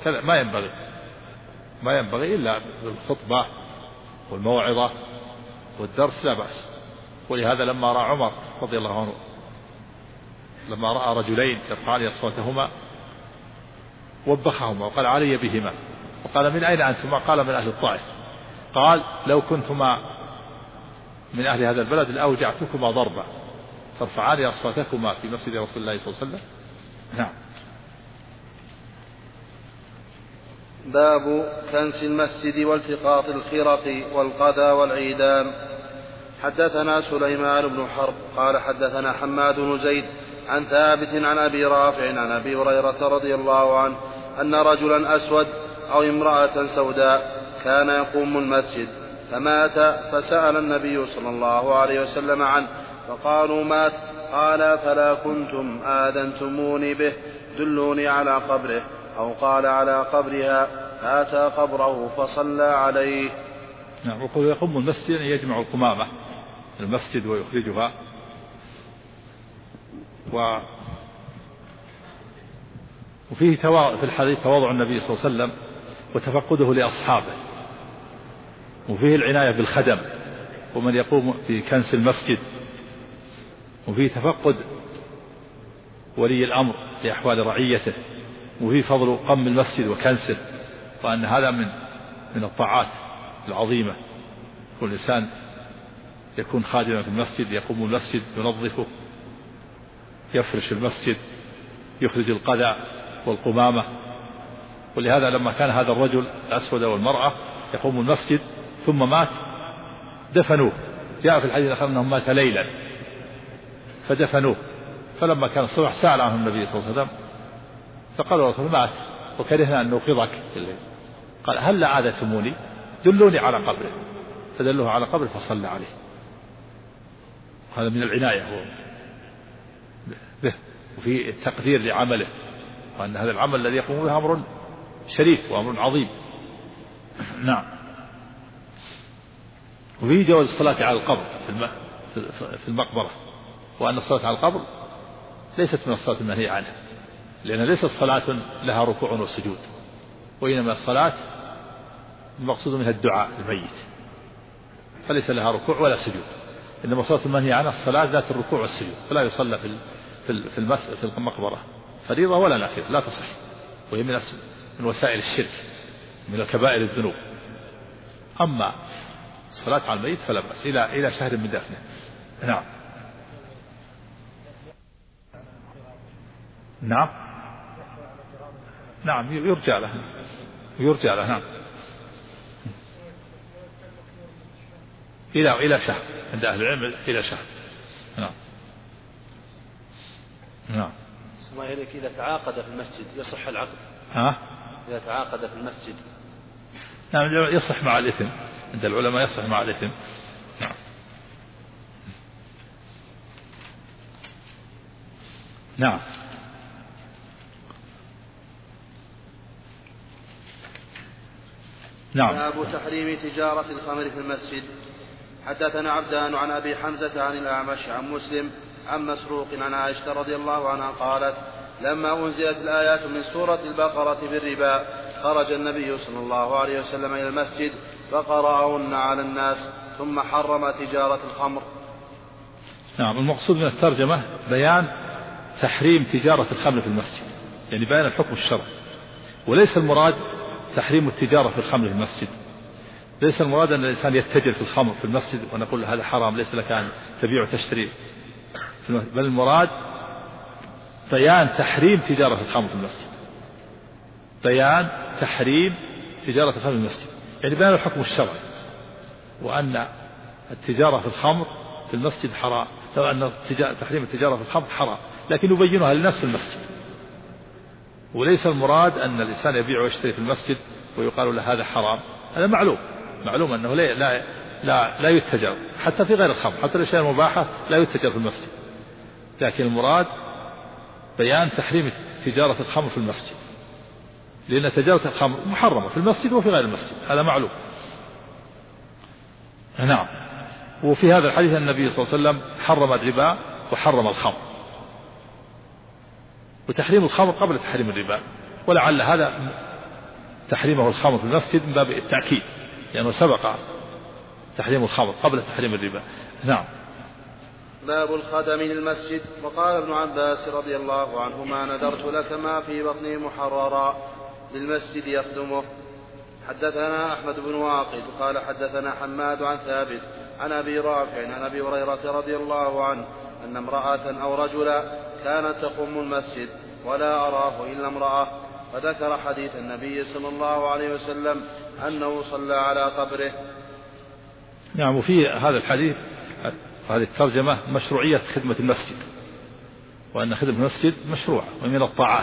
ما ينبغي إلا بالخطبة والموعظة والدرس لا بأس. ولهذا لما رأى عمر رضي الله عنه لما رأى رجلين يرفعان أصواتهما وبخهما وقال علي بهما، وقال من أين أنتما؟ قال من أهل الطائف. قال لو كنتما من أهل هذا البلد لأوجعتكما ضربا ترفعان أصواتكما في مسجد رسول الله صلى الله عليه وسلم. نعم. باب كنس المسجد والتقاط الخرق والقذى والعيدان. حدثنا سليمان بن حرب قال حدثنا حماد بن زيد عن ثابت عن أبي رافع عن أبي هريرة رضي الله عنه أن رجلا أسود أو امرأة سوداء كان يقوم المسجد فمات، فسأل النبي صلى الله عليه وسلم عنه فقالوا مات. قال فلا كنتم آذنتموني به، دلوني على قبره، أو قال على قبرها، فأتى قبره فصلى عليه. نعم. وقل يقوم المسجد أن يجمع القمامة المسجد ويخرجها. وفيه في الحديث تواضع النبي صلى الله عليه وسلم وتفقده لأصحابه، وفيه العناية بالخدم ومن يقوم بكنس المسجد، وفيه تفقد ولي الأمر لأحوال رعيته، وفيه فضل قم المسجد وكنسه، وأن هذا من الطاعات العظيمة. كل إنسان يكون خادما في المسجد، يقوم المسجد ينظفه، يفرش المسجد، يخرج القذى والقمامة. ولهذا لما كان هذا الرجل الأسود والمرأة يقوم المسجد ثم مات دفنوه. جاء في الحديث أنهم مات ليلا فدفنوه. فلما كان الصبح سأل عنه النبي صلى الله عليه وسلم فقال الرسول مات وكرهنا أن نوقظك الليل. قال هل عادتموني؟ دلوني على قبره، فدلوه على قبره فصلى عليه. هذا من العناية به، وفي التقدير لعمله، وأن هذا العمل الذي يقوم به أمر شريف وأمر عظيم. نعم. وفيه جواز الصلاة على القبر في المقبرة، وأن الصلاة على القبر ليست من الصلاة المنهي عنها، لأن ليست صلاة لها ركوع وسجود، وإنما الصلاة المقصود منها الدعاء للميت، فليس لها ركوع ولا سجود. إنما الصلاة المنهي عنها الصلاة ذات الركوع والسجود، فلا يصلى في المقبرة فريضة ولا نافلة، لا تصح، وهي من وسائل الشرك، من الكبائر الذنوب. أما الصلاة على الميت فلا بأس إلى شهر من دفنه. نعم. نعم. نعم يرجع له نعم إلى شهر، عند أهل العلم إلى شهر. نعم. نعم. اسمع إليك إذا تعاقد في المسجد يصح العقد؟ إذا تعاقد في المسجد نعم يصح مع الإثم، عند العلماء يصح مع الإثم. نعم. نعم. نعم. باب تحريم تجارة الخمر في المسجد. حدثنا عبدان عن أبي حمزة عن الأعمش عن مسلم عن مسروق عن عائشة رضي الله عنها قالت لما أنزلت الآيات من سورة البقرة بالربا خرج النبي صلى الله عليه وسلم إلى المسجد فقرأهن على الناس ثم حرم تجارة الخمر. نعم. المقصود من الترجمة بيان تحريم تجارة الخمر في المسجد، يعني بيان الحكم الشرعي، وليس المراد تحريم التجارة في الخمر في المسجد. ليس المراد أن الإنسان يتجر في الخمر في المسجد ونقول هذا حرام ليس لك أن تبيع وتشتري، بل المراد بيان تحريم تجارة الخمر في المسجد، بيان تحريم تجارة الخمر في المسجد، يعني بيان الحكم الشرعي، وأن التجارة في الخمر في المسجد حرام، لو أن تحريم التجارة في الخمر حرام، لكن يبينها للناس في المسجد وليس المراد أن الإنسان يبيع ويشتري في المسجد ويقال له هذا حرام. هذا معلوم أنه لا يتجر حتى في غير الخمر، حتى الأشياء المباحة لا يتجر في المسجد، لكن المراد بيان تحريم تجارة الخمر في المسجد، لأن تجارة الخمر محرمة في المسجد وفي غير المسجد، هذا معلوم. نعم. وفي هذا الحديث النبي صلى الله عليه وسلم حرم الربا وحرم الخمر، وتحريم الخمر قبل تحريم الربا، ولعل هذا تحريمه الخمر في المسجد من باب التأكيد، لأنه سبق تحريم الخمر قبل تحريم الربا. نعم. باب الخدم للمسجد. وقال ابن عباس رضي الله عنهما نذرت لك ما في بطني محررا للمسجد يخدمه. حدثنا أحمد بن واقد قال حدثنا حماد عن ثابت عن أبي رافع عن أبي هريرة رضي الله عنه أن امرأة أو رجلا كانت تقوم المسجد ولا أراه إلا امرأة، فذكر حديث النبي صلى الله عليه وسلم أنه صلى على قبره. نعم. وفي هذا الحديث هذه الترجمة مشروعية خدمة المسجد، وأن خدمة المسجد مشروع ومن الطاعات،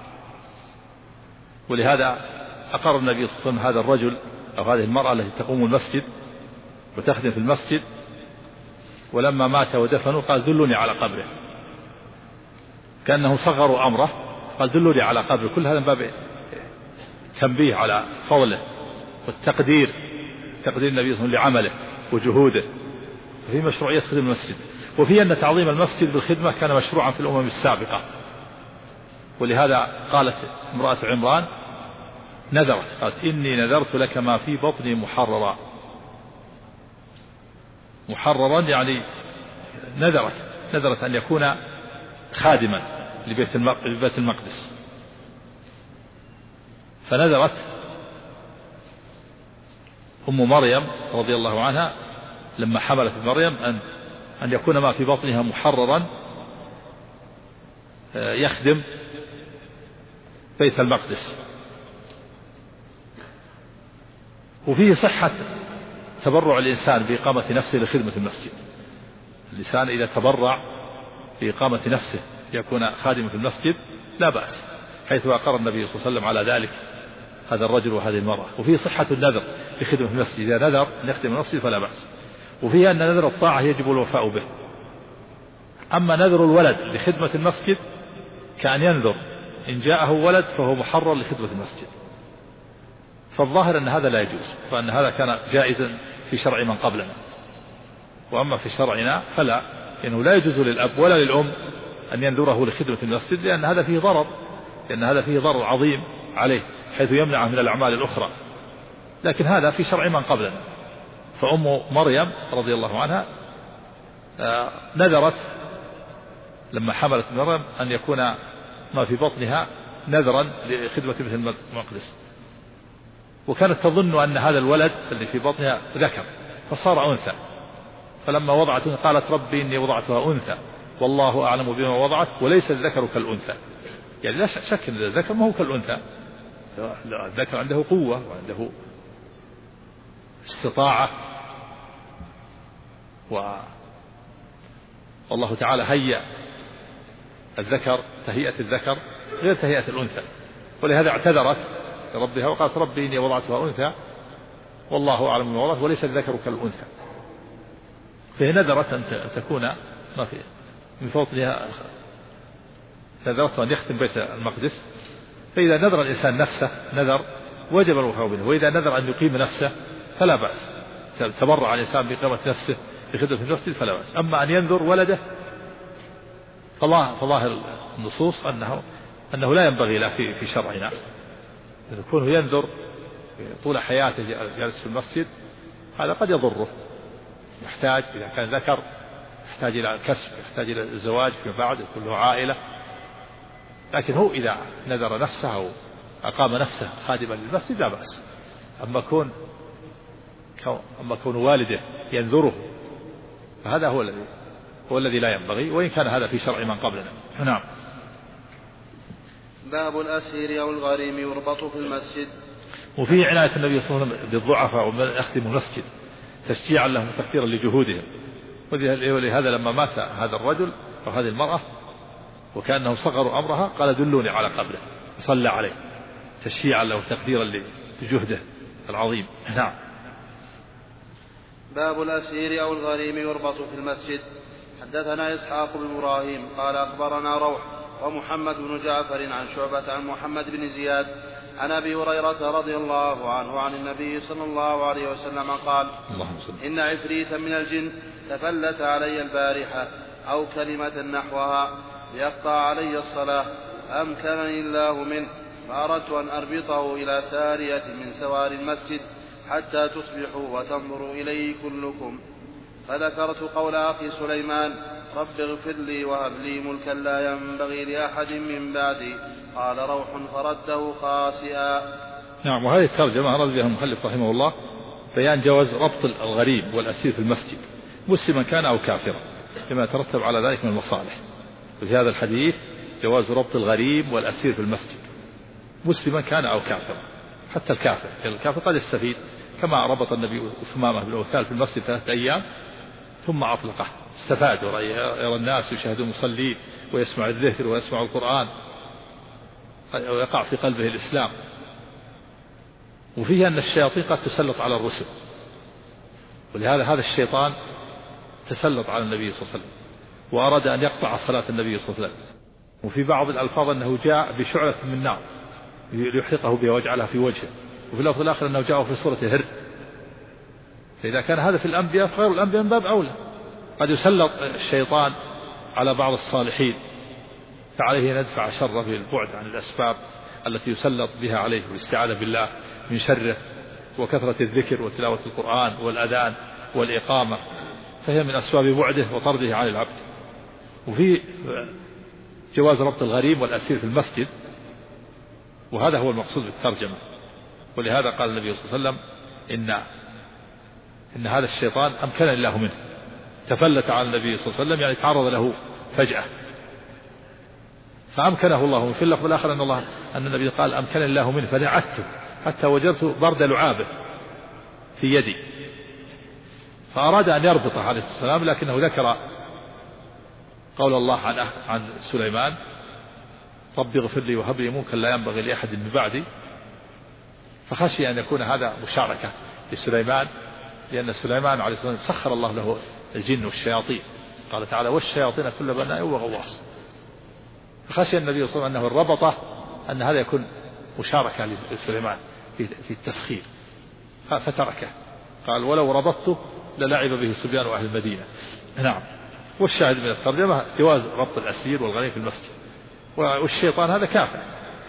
ولهذا أقر النبي صلى الله عليه وسلم هذا الرجل أو هذه المرأة التي تقوم المسجد وتخدم في المسجد، ولما مات ودفنوا قال دلوني على قبره، كأنه صغروا أمره، قال دلوني على قبره. كل هذا من باب تنبيه على فضله والتقدير، تقدير النبي صلى الله عليه وسلم لعمله وجهوده، وفي مشروعية خدمة المسجد، وفي أن تعظيم المسجد بالخدمة كان مشروعا في الأمم السابقة. ولهذا قالت امرأة عمران نذرت، قالت إني نذرت لك ما في بطني محررا. محررا يعني نذرت أن يكون خادما لبيت المقدس، فنذرت أم مريم رضي الله عنها لما حملت مريم أن يكون ما في بطنها محررا يخدم بيت المقدس. وفيه صحة تبرع الإنسان بإقامة نفسه لخدمة المسجد. الإنسان إذا تبرع بإقامة نفسه ليكون خادما في المسجد لا بأس، حيث أقر النبي صلى الله عليه وسلم على ذلك هذا الرجل وهذه المرأة. وفيه صحة النذر لخدمة المسجد، إذا نذر أن يخدم المسجد فلا بأس. وفيه أن نذر الطاعة يجب الوفاء به. أما نذر الولد لخدمة المسجد كأن ينذر إن جاءه ولد فهو محرر لخدمة المسجد، فالظاهر أن هذا لا يجوز، وأن هذا كان جائزا في شرع من قبلنا. وأما في شرعنا فلا، إنه لا يجوز للأب ولا للأم أن ينذره لخدمة المسجد، لأن هذا فيه ضرر عظيم عليه، حيث يمنعه من الأعمال الأخرى. لكن هذا في شرع من قبلنا. فأم مريم رضي الله عنها نذرت لما حملت مريم أن يكون ما في بطنها نذرا لخدمة بيت المقدس، وكانت تظن أن هذا الولد الذي في بطنها ذكر فصار أنثى، فلما وضعته قالت ربي إني وضعتها أنثى والله أعلم بما وضعت وليس الذكر كالأنثى. يعني لا شك أن الذكر ما هو كالأنثى، الذكر عنده قوة وعنده استطاعة، والله تعالى هيأ الذكر تهيئة الذكر غير تهيئة الأنثى، ولهذا اعتذرت لربها وقالت ربي إني وضعتها أنثى والله أعلم بما وضعت وليس الذكر كالأنثى. فهي نذرت أن تكون ما في من بطنها، نذرت أن يختم بيت المقدس. فإذا نذر الإنسان نفسه نذر وجب الوفاء به، وإذا نذر أن يقيم نفسه فلا بأس، تبرع الإنسان بإقامة نفسه لخدمة المسجد فلا بأس. أما أن ينذر ولده فظاهر النصوص أنه لا ينبغي له في شرعنا، يكون ينذر طول حياته جالس في المسجد، هذا قد يضره، يحتاج إذا كان ذكر يحتاج إلى الكسب، يحتاج إلى الزواج فيما بعد، يكون له عائلة. لكن هو إذا نذر نفسه أو أقام نفسه خادما للمسجد لا بأس. أما كون والده ينذره فهذا هو الذي لا ينبغي، وإن كان هذا في شرع من قبلنا. نعم. باب الأسير أو الغريم يربط في المسجد. وفي عناية النبي صلى الله عليه وسلم بالضعفاء ومن يخدم المسجد تشجيعا لهم وتقديرا لجهودهم. ولهذا لما مات هذا الرجل أو هذه المرأة وكأنه صغروا أمرها قال دلوني على قبره، صلى عليه تشفيعا له تقديرا لجهده العظيم. نعم. باب الأسير أو الغريم يربط في المسجد. حدثنا إسحاق بن إبراهيم قال أخبرنا روح ومحمد بن جعفر عن شعبة عن محمد بن زياد عن أبي هريرة رضي الله عنه عن النبي صلى الله عليه وسلم قال: إن عفريتا من الجن تفلت علي البارحة أو كلمة نحوها ليقطع علي الصلاة أمكنني الله منه، فأردت أن أربطه إلى سارية من سوار المسجد حتى تصبحوا وتنظروا إليه كلكم، فذكرت قول أخي سليمان: رب اغفر لي وهب لي ملكا لا ينبغي لأحد من بعدي. قال روح فرده خاسئا. نعم. وهذه الترجمة أراد بها المؤلف رحمه الله بيان جواز ربط الغريب والأسير في المسجد مسلما كان أو كافرا لما يترتب على ذلك من المصالح. وفي هذا الحديث جواز ربط الغريب والأسير في المسجد مسلما كان أو كافرا، حتى الكافر، يعني الكافر قد يستفيد، كما ربط النبي ثمامة بن أوثال في المسجد 3 أيام ثم أطلقه، استفاد يرى الناس يشاهدون المصلين ويسمع الذكر ويسمع القرآن ويقع في قلبه الإسلام. وفيه أن الشياطين قد تسلط على الرسل، ولهذا هذا الشيطان تسلط على النبي صلى الله عليه وسلم وأراد أن يقطع صلاة النبي صلى الله عليه وسلم. وفي بعض الألفاظ أنه جاء بشعلة من نار ليحرقه بها ويجعلها في وجهه، وفي اللفظ الآخر أنه جاء في صورة هر. فإذا كان هذا في الأنبياء فغير الأنبياء من باب أولى. قد يسلط الشيطان على بعض الصالحين، فعليه أن يدفع شره بالبعد عن الأسباب التي يسلط بها عليه والاستعاذة بالله من شره، وكثرة الذكر وتلاوة القرآن والأذان والإقامة، فهي من أسباب بعده وطرده عن العبد. وفي جواز ربط الغريب والأسير في المسجد، وهذا هو المقصود بالترجمة. ولهذا قال النبي صلى الله عليه وسلم إن هذا الشيطان أمكن الله منه، تفلت على النبي صلى الله عليه وسلم، يعني تعرض له فجأة فأمكنه الله منه. في اللفظ الآخر أن النبي قال أمكن الله منه فنعدته حتى وجدت برد لعابه في يدي، فأراد أن يربطه عليه السلام، لكنه ذكر قول الله عن سليمان: رب اغفر لي وهب لي ملكا لا ينبغي لأحد من بعدي، فخشي أن يكون هذا مشاركة لسليمان، لأن سليمان عليه السلام سخر الله له الجن والشياطين، قال تعالى: والشياطين كل بناء وغواص. فخشي النبي صلى الله عليه وسلم أنه الربطه أن هذا يكون مشاركة لسليمان في التسخير، فتركه، قال: ولو ربطته للعب به صبيان أهل المدينة. نعم. والشاهد من الترجمة جواز ربط الأسير والغريب في المسجد، والشيطان هذا كافر،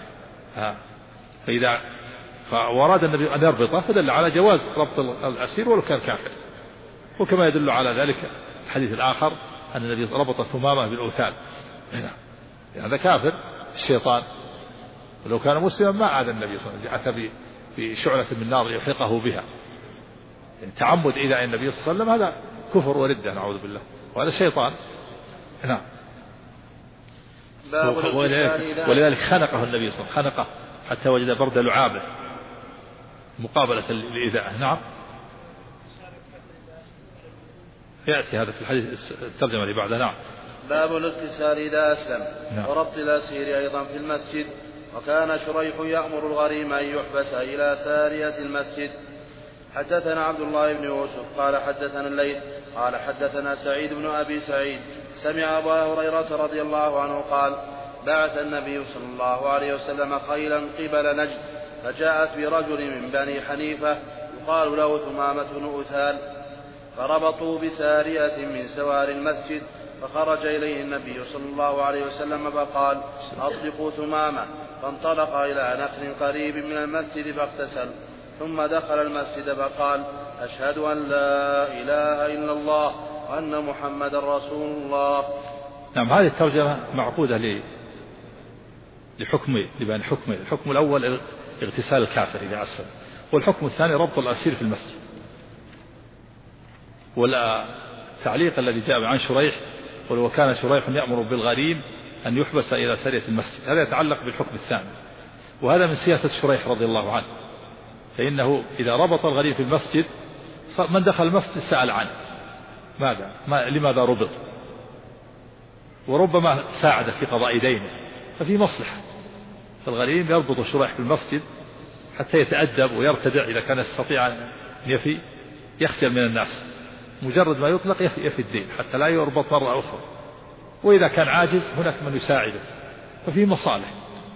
فإذا وأراد النبي أن يربطه فدل على جواز ربط الأسير ولو كان كافر. وكما يدل على ذلك الحديث الآخر أن النبي ربط ثمامة بالأوثان، هذا كافر الشيطان، ولو كان مسلما ما عاد النبي صلى الله عليه وسلم، جعث بشعلة من نار ليحرقه بها، يعني تعمد إيذاء النبي صلى الله عليه وسلم هذا كفر وردة نعوذ بالله، وهذا شيطان. نعم. ولذلك خنقه النبي صلى الله عليه وسلم، خنقه حتى وجد برد لعابه مقابلة لإيذائه. نعم. يأتي هذا في الحديث الترجمة اللي بعدها. نعم. باب الاغتسال إذا أسلم. نعم. وربط الأسير أيضا في المسجد. وكان شريح يأمر الغريم أن يحبس إلى سارية المسجد. حدثنا عبد الله بن يوسف قال حدثنا الليث قال حدثنا سعيد بن أبي سعيد سمع أبا هريرة رضي الله عنه قال: بعث النبي صلى الله عليه وسلم خيلا قبل نجد، فجاءت برجل من بني حنيفة يقال له ثمامة بن أثال، فربطوا بسارية من سوار المسجد، فخرج إليه النبي صلى الله عليه وسلم فقال: أطلقوا ثمامة، فانطلق إلى نخل قريب من المسجد فاغتسل، ثم دخل المسجد فقال: أشهد أن لا إله إلا الله وأن محمد رسول الله. نعم. هذه الترجمة معقودة لبيان حكمه. الحكم الأول اغتسال الكافر إذا أسلم، والحكم الثاني ربط الأسير في المسجد. والتعليق الذي جاء عن شريح: ولو كان شريح يأمر بالغريم أن يحبس إلى سارية المسجد، هذا يتعلق بالحكم الثاني، وهذا من سياسة شريح رضي الله عنه، فإنه إذا ربط الغريم في المسجد من دخل المسجد سأل عنه لماذا ربط، وربما ساعد في قضاء دينه، ففي مصلحة. فالغريم يربط شريح في المسجد حتى يتأدب ويرتدع إذا كان يستطيع أن يفي، يخجل من الناس، مجرد ما يطلق يفي الدين حتى لا يربط مرة أخرى. وإذا كان عاجز هناك من يساعده، ففيه مصالح.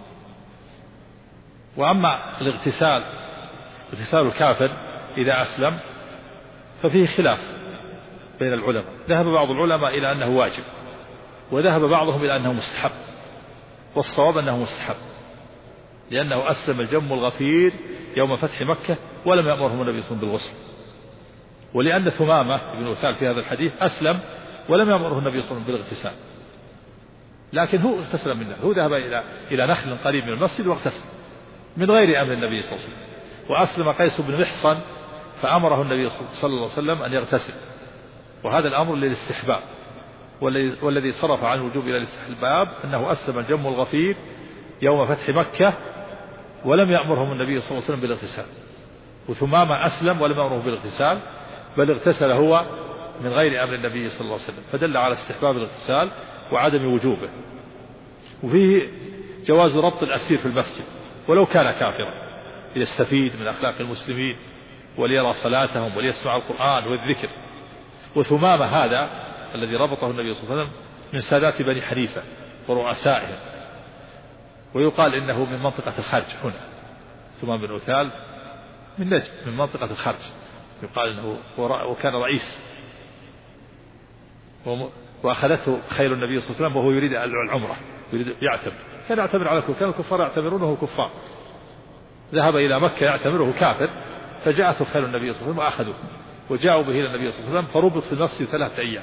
وأما اغتسال الكافر إذا أسلم ففيه خلاف بين العلماء، ذهب بعض العلماء إلى أنه واجب، وذهب بعضهم إلى أنه مستحب، والصواب أنه مستحب، لأنه أسلم الجم الغفير يوم فتح مكة ولم يأمرهم النبي صلى الله عليه وسلم بالغسل، ولأن ثمامة بن أثال في هذا الحديث أسلم ولم يأمره النبي صلى الله عليه وسلم بالاغتسال، لكن هو اغتسل منه، هو ذهب إلى نخل قريب من المسجد واغتسل من غير أمر النبي صلى الله عليه وسلم. وأسلم قيس بن محصن فأمره النبي صلى الله عليه وسلم أن يغتسل، وهذا الأمر للاستحباب، والذي صرف عن الوجوب إلى الاستحباب أنه أسلم الجم الغفير يوم فتح مكة ولم يأمرهم النبي صلى الله عليه وسلم بالاغتسال، وثمامة أسلم ولم يأمره بالاغتسال بل اغتسل هو من غير أمر النبي صلى الله عليه وسلم، فدل على استحباب الاغتسال وعدم وجوبه. وفيه جواز ربط الأسير في المسجد ولو كان كافرا ليستفيد من أخلاق المسلمين وليرى صلاتهم وليسمع القرآن والذكر. وثمامة هذا الذي ربطه النبي صلى الله عليه وسلم من سادات بني حنيفة ورؤسائهم، ويقال إنه من منطقة الخرج هنا، ثمامة بن أثال من نجد من منطقة الخرج، يقال إنه وكان رئيس، وأخذته خيل النبي صلى الله عليه وسلم وهو يريد العمرة، يريد يعتمر، كان يعتمر على كان الكفار يعتمرونه كفار، ذهب إلى مكة يعتمره كافر، فجاءته خيل النبي صلى الله عليه وسلم وأخذوه وجاءوا به إلى النبي صلى الله عليه وسلم فربط في المسجد 3 أيام.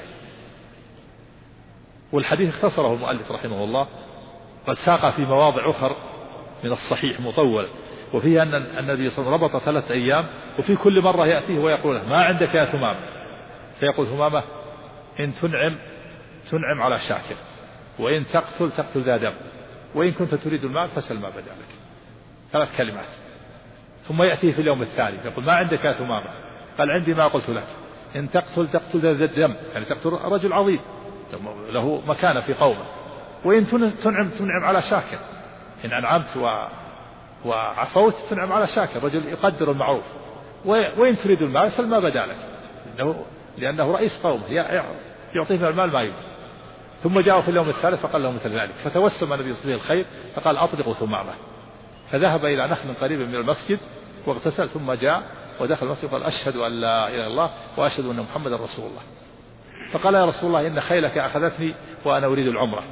والحديث اختصره المؤلف رحمه الله، قد ساق في مواضع أخر من الصحيح مطول، وفيه أن النبي صلى الله عليه وسلم ربط 3 أيام، وفي كل مرة يأتيه ويقول له: ما عندك يا ثمامة؟ فيقول ثمامة: إن تنعم على شاكر، وإن تقتل ذا دم، وإن كنت تريد المال فسل ما بدا لك. 3 كلمات. ثم يأتيه في اليوم الثاني يقول: ما عندك يا ثمامة؟ قال: عندي ما قلت لك، إن تقتل ذا الدم، يعني تقتل رجل عظيم له مكانة في قومه، وإن تنعم على شاكر، إن أنعمت وعفوت تنعم على شاكر، رجل يقدر المعروف، وإن تريد المال سل ما بدا لك، لأنه رئيس قومه يعطيه من المال ما يريد. ثم جاءوا في اليوم الثالث فقال له مثل ذلك، فتوسم النبي صلى الله عليه وسلم الخير فقال: أطلقوا ثمامة. فذهب إلى نخل قريب من المسجد واغتسل، ثم جاء ودخل المسجد وقال: أشهد أن لا إله إلا الله وأشهد أن محمدا رسول الله. فقال: يا رسول الله، إن خيلك أخذتني وأنا أريد العمرة.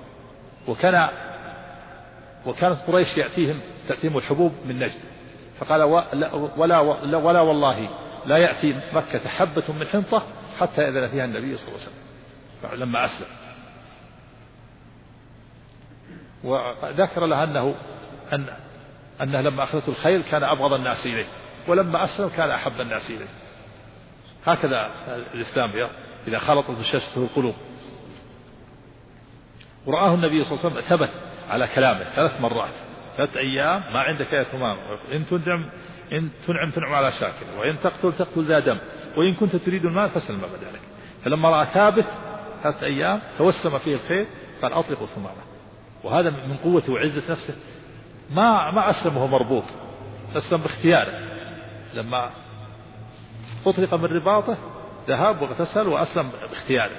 وكانت قريش تأتيهم الحبوب من نجد، فقال: ولا والله لا يأتي مكة حبة من حنطة حتى يأذن فيها النبي صلى الله عليه وسلم لما أسلم. وذكر له أنه لما أخذته الخيل كان أبغض الناس إليه، ولما أسلم كان أحب الناس إليه. هكذا الإسلام إذا خلطت بشاشته القلوب. ورآه النبي صلى الله عليه وسلم ثبت على كلامه 3 مرات: 3 أيام ما عندك يا ثمامة، إن تنعم على شاكر، وإن تقتل ذا دم، وإن كنت تريد المال فسل ما بدا لك. فلما رأى ثابت 3 أيام توسم فيه الخير قال: أطلقوا ثمامة. وهذا من قوته وعزة نفسه، ما أسلم وهو مربوط، أسلم باختياره، لما أطلق من رباطه ذهب واغتسل وأسلم باختياره.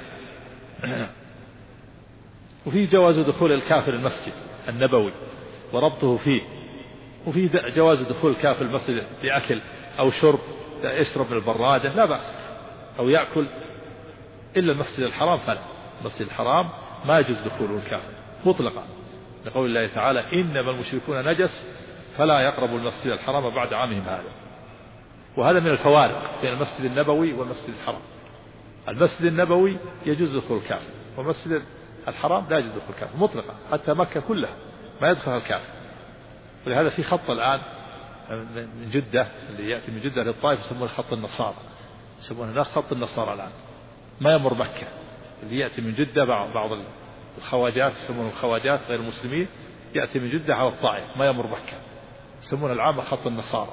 وفي جواز دخول الكافر المسجد النبوي وربطه فيه، وفي جواز دخول الكافر المسجد لأكل أو شرب، يشرب من البرادة لا بأس، أو يأكل، إلا المسجد الحرام فلا، المسجد الحرام ما يجوز دخوله الكافر مطلقا، لقول الله تعالى: إنما المشركون نجس فلا يقربوا المسجد الحرام بعد عامهم هذا. وهذا من الفوارق بين المسجد النبوي والمسجد الحرام. المسجد النبوي يجوز دخول الكافر، والمسجد الحرام لا يجوز دخول الكافر مطلقا، حتى مكة كلها ما يدخلها الكافر. ولهذا في خط الآن من جدة، اللي يأتي من جدة للطائف يسمونه خط النصارى، يسمونه خط النصارى الآن، ما يمر مكة. اللي يأتي من جدة بعض الخواجات يسمونه الخواجات غير المسلمين، يأتي من جدة على الطائف ما يمر مكة، يسمونه العام خط النصارى،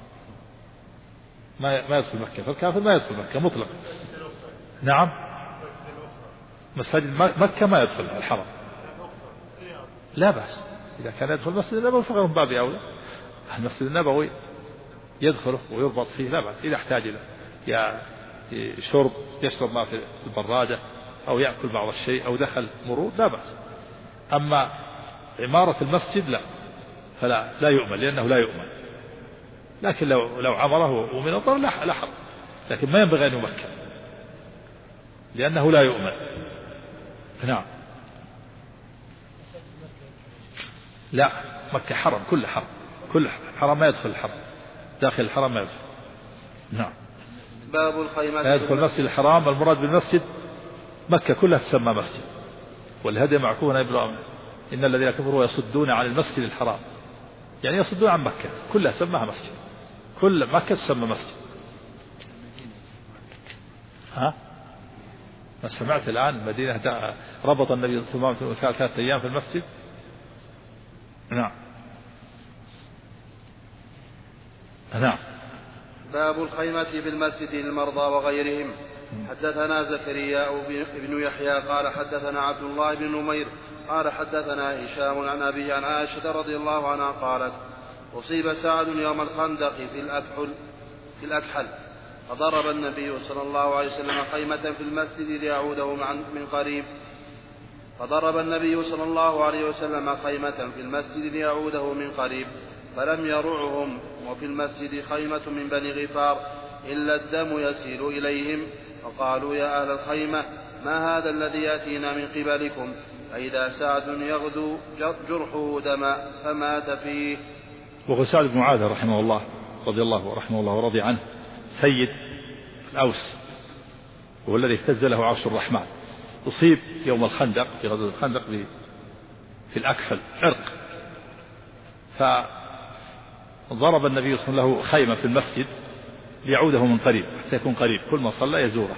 ما يدخل مكة، فالكافر ما يدخل مكة مطلقا. نعم، مساجد مكة ما يدخل الحرم لا بأس، إذا كان يدخل المسجد النبوي فغير من باب أولى. المسجد النبوي يدخله ويربط فيه لا بأس، إذا احتاج إلى شرب يشرب ما في البرادة أو يأكل بعض الشيء أو دخل مرور لا بأس. أما عمارة المسجد لا، فلا يؤمن، لأنه لا يؤمن. لكن لو عمره ومن الضر لا حرج، لكن ما ينبغي أن يمكن لأنه لا يؤمن. نعم. لا، مكة حرم، كل حرم ما يدخل الحرم، داخل الحرم ما يدخل. نعم. باب الخيمة لا يدخل المسجد الحرام، المراد بالمسجد مكة كلها تسمى مسجد، والهدي معكوف عن إبراهيم إن الذين كفروا يصدون عن المسجد الحرام، يعني يصدون عن مكة كلها سماها مسجد، كل مكة تسمى مسجد. ها؟ ما سمعت الآن المدينة ربط النبي ثمامة المساء 3 أيام في المسجد. نعم. نعم. باب الخيمة بالمسجد للمرضى وغيرهم. حدثنا زكريا بن يحيى قال حدثنا عبد الله بن نمير قال حدثنا هشام عن أبي عن عائشة رضي الله عنها قالت أصيب سعد يوم الخندق في الأكحل فضرب النبي صلى الله عليه وسلم خيمة في المسجد ليعوده من قريب فلم يرعهم، وفي المسجد خيمة من بني غفار إلا الدم يسيل إليهم، فقالوا يا أهل الخيمة ما هذا الذي يأتينا من قبلكم؟ فإذا سعد يغدو جرحه دما فمات فيه. وهو سعد بن معاذ رحمه الله ورضي عنه سيد الأوس، وهو الذي اهتز له عرش الرحمن، أصيب يوم الخندق في غزوة الخندق في الأكفل عرق، فضرب النبي صلى الله عليه وسلم له خيمة في المسجد ليعوده من قريب حتى يكون قريب، كل ما صلى يزوره.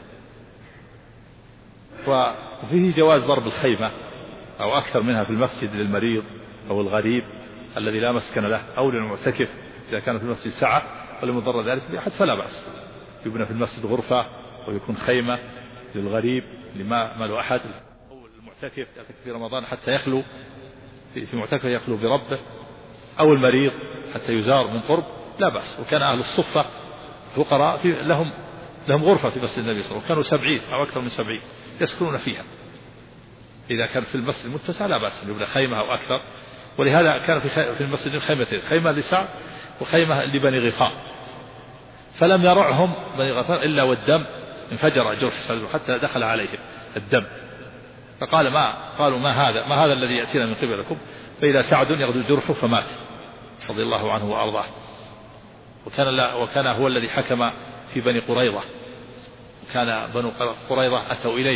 وفيه جواز ضرب الخيمة أو أكثر منها في المسجد للمريض أو الغريب الذي لا مسكن له أو للمعتكف إذا كان في المسجد سعة ولم يضر ذلك بأحد فلا بأس، يبنى في المسجد غرفة ويكون خيمة للغريب لما له أحد، أو المعتكف في رمضان حتى يخلو في معتكف يخلو بربه، أو المريض حتى يزار من قرب لا بأس. وكان أهل الصفة فقراء لهم غرفة في مسجد النبي صلى الله عليه وسلم، كانوا 70 أو أكثر من 70 يسكنون فيها. إذا كان في المسجد المتسع لا بأس أن يبنى خيمة أو أكثر. ولهذا كان في المسجد خيمتين، خيمة لسعد وخيمة لبني غفار، فلم يرعهم بني غفار إلا والدم انفجر جرح سعد حتى دخل عليهم الدم، قالوا ما هذا الذي يأتينا من قبلكم؟ فإذا سعد يغدو جرحه فمات رضي الله عنه وأرضاه. وكان هو الذي حكم في بني قريظة، كان بنو قريظة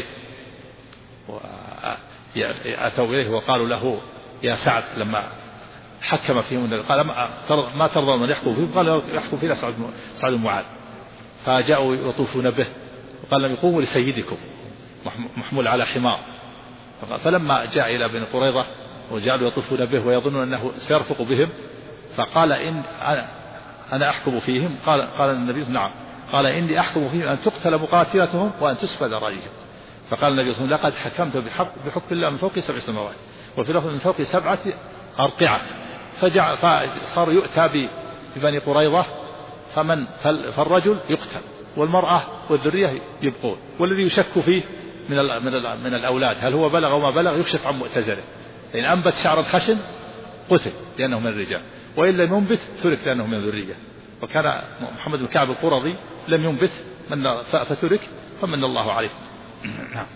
أتوا إليه وقالوا له يا سعد، لما حكم فيهم قال ما ترضى من يحكم فيهم؟ قال يحكم فينا سعد بن معاذ. فجاءوا يطوفون به وقال لهم يقوموا لسيدكم محمول على حمار. فلما جاء إلى بني قريظة وجعلوا يطوفون به ويظنون أنه سيرفق بهم، فقال إن أنا أحكم فيهم. قال النبي نعم، قال إني أحكم فيهم أن تقتل مقاتلتهم وأن تسفى ذراريهم. فقال النبي صلى الله عليه وسلم لقد حكمت بحكم الله من فوق 7 سماوات وفي لفظ من فوق 7 أرقعة. فصار يؤتى ببني قريظة فالرجل يقتل والمرأة والذرية يبقون، والذي يشك فيه من الأولاد هل هو بلغ أو ما بلغ يكشف عن مؤتزره، لأن أنبت شعر الخشن قتل لأنه من الرجال، وإن لم ينبت ترك لأنه من الذرية. وكان محمد بن كعب القرظي لم ينبت فترك فمن الله عليه. نعم.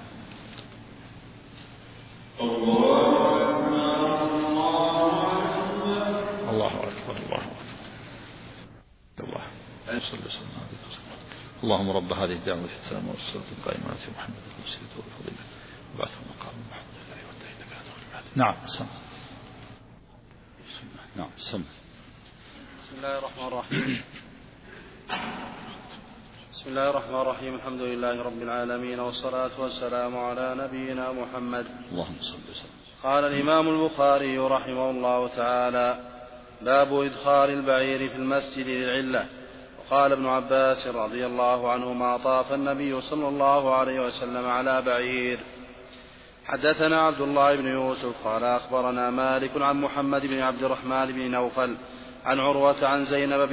الله أكبر الله اللهم رب هذه الدعوة التامة والصلاة القائمة على محمد الوسيلة والفضيلة وبعثه مقام محمود الله والداعي إنك لا تخلف العهد. نعم. سم. بسم الله الرحمن الرحيم. الحمد لله رب العالمين والصلاة والسلام على نبينا محمد. اللهم صل وسلم. قال الإمام البخاري رحمه الله تعالى: باب إدخال البعير في المسجد للعلة. وقال ابن عباس رضي الله عنهما: طاف النبي صلى الله عليه وسلم على بعير. حدثنا عبد الله بن يوسف قال أخبرنا مالك عن محمد بن عبد الرحمن بن نوفل عن عروة عن زينب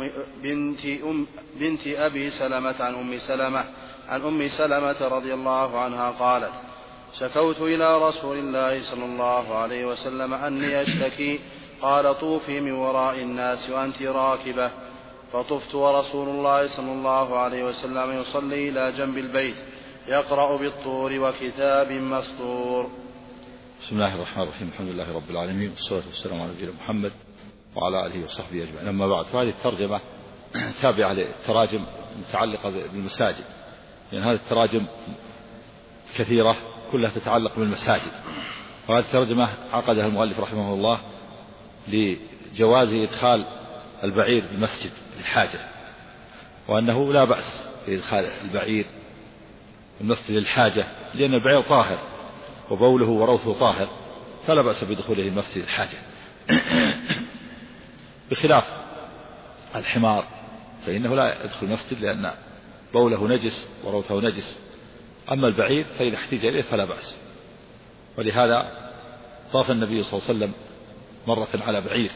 بنت أبي سلمة عن أم سلمة رضي الله عنها قالت شكوت إلى رسول الله صلى الله عليه وسلم أني أشتكي قال طوفي من وراء الناس وأنت راكبة فطفت ورسول الله صلى الله عليه وسلم يصلي إلى جنب البيت يقرأ بالطور وكتاب مسطور. بسم الله الرحمن الرحيم. الحمد لله رب العالمين والصلاة والسلام على نبينا محمد وعلى آله وصحبه أجمعين. أما بعد، فهذه الترجمة تابعة للتراجم المتعلقة بالمساجد، لأن هذه التراجم كثيرة كلها تتعلق بالمساجد، وهذه الترجمة عقدها المؤلف رحمه الله لجواز إدخال البعير المسجد للحاجة، وأنه لا بأس في إدخال البعير المسجد للحاجة، لأن البعير طاهر وبوله وروثه طاهر، فلا بأس بدخوله المسجد للحاجة، بخلاف الحمار فإنه لا يدخل المسجد لأن بوله نجس وروثه نجس. أما البعير فإذا احتاج إليه فلا بأس. ولهذا طاف النبي صلى الله عليه وسلم مرة على بعير،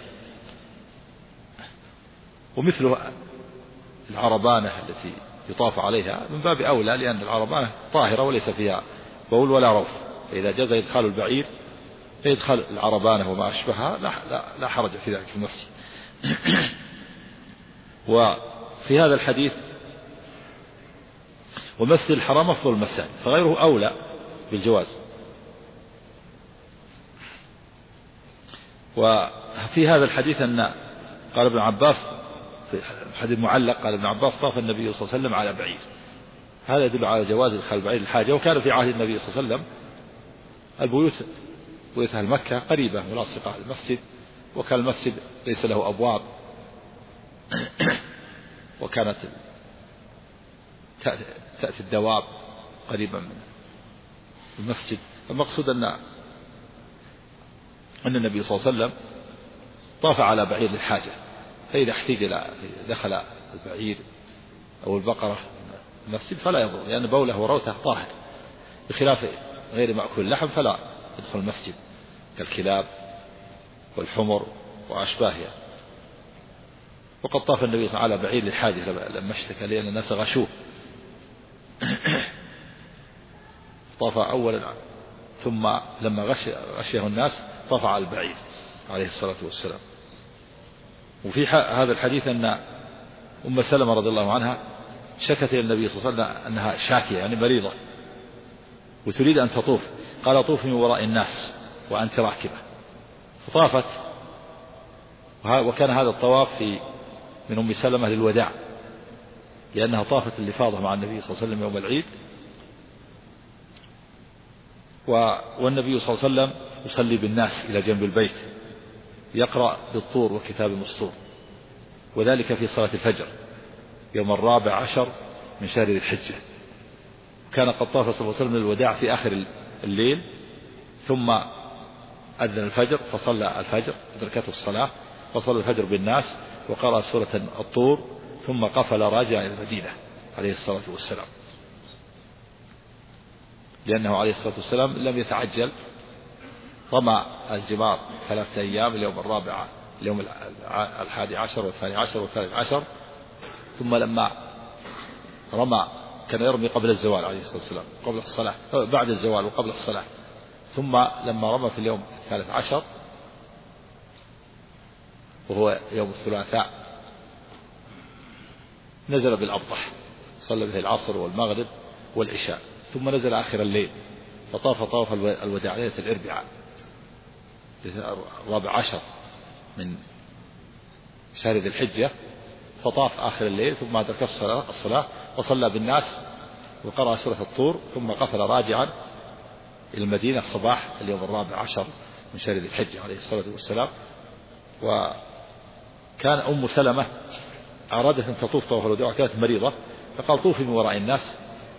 ومثل العربانة التي يطاف عليها من باب أولى، لأن العربانة طاهرة وليس فيها بول ولا روث، فإذا جاز إدخال البعير فيدخل العربانة وما أشبهها لا حرج في ذلك في المسجد. وفي هذا الحديث ومسجد الحرام أفضل المساجد، فغيره أولى بالجواز. وفي هذا الحديث أن قال ابن عباس في حديث معلق، قال ابن عباس طاف النبي صلى الله عليه وسلم على بعير، هذا يدل على جواز إدخال البعير الحاجة. وكان في عهد النبي صلى الله عليه وسلم البيوت بيوت أهل مكة قريبة ملاصقة على المسجد، وكان المسجد ليس له أبواب، وكانت تأتي الدواب قريبا من المسجد. المقصود أن النبي صلى الله عليه وسلم طاف على بعير للحاجة، فإذا احتاج إلى دخل البعير أو البقرة المسجد فلا يضر، لأن بوله وروثه طاهر، بخلاف غير مأكول اللحم فلا يدخل المسجد كالكلاب والحمر وأشباهها. وقد طاف النبي صلى الله عليه وسلم على بعير للحاجة لما اشتكى، لأن الناس غشوه، طاف أولا ثم لما غشيه الناس طاف على البعير عليه الصلاة والسلام. وفي هذا الحديث أن أم سلمة رضي الله عنها شكت إلى النبي صلى الله عليه وسلم أنها شاكية يعني مريضة وتريد أن تطوف، قال طوفي من وراء الناس وأنت راكبة، فطافت. وكان هذا الطواف من أم سلمة للوداع، لأنها طافت الإفاضة مع النبي صلى الله عليه وسلم يوم العيد، والنبي صلى الله عليه وسلم يصلي بالناس إلى جنب البيت يقرأ بالطور وكتاب مسطور، وذلك في صلاة الفجر يوم 14 من شهر ذي الحجة. كان قد طاف صلى الله عليه وسلم للوداع في آخر الليل، ثم أذن الفجر فصلى الفجر أدركته الصلاة فصلى الفجر بالناس وقرأ سورة الطور، ثم قفل راجعا إلى المدينة عليه الصلاة والسلام، لأنه عليه الصلاة والسلام لم يتعجل، رمى الجمار 3 أيام، اليوم 4 اليوم 11 و12 و13، ثم لما رمى كان يرمي قبل الزوال عليه الصلاة والسلام، قبل الصلاة بعد الزوال وقبل الصلاة، ثم لما رمى في اليوم 13 وهو يوم الثلاثاء نزل بالأبطح صلى به العصر والمغرب والعشاء، ثم نزل آخر الليل فطاف طواف الوداع ليلة الأربعاء 14 من شهر ذي الحجة، فطاف آخر الليل ثم أدرك الصلاة وصلى بالناس وقرأ سورة الطور، ثم قفل راجعا إلى المدينة صباح اليوم 14 من شهر ذي الحجة عليه الصلاة والسلام. وكان أم سلمة أرادت أن تطوف طواف الوداع، كانت مريضة، فقال طوفي من وراء الناس،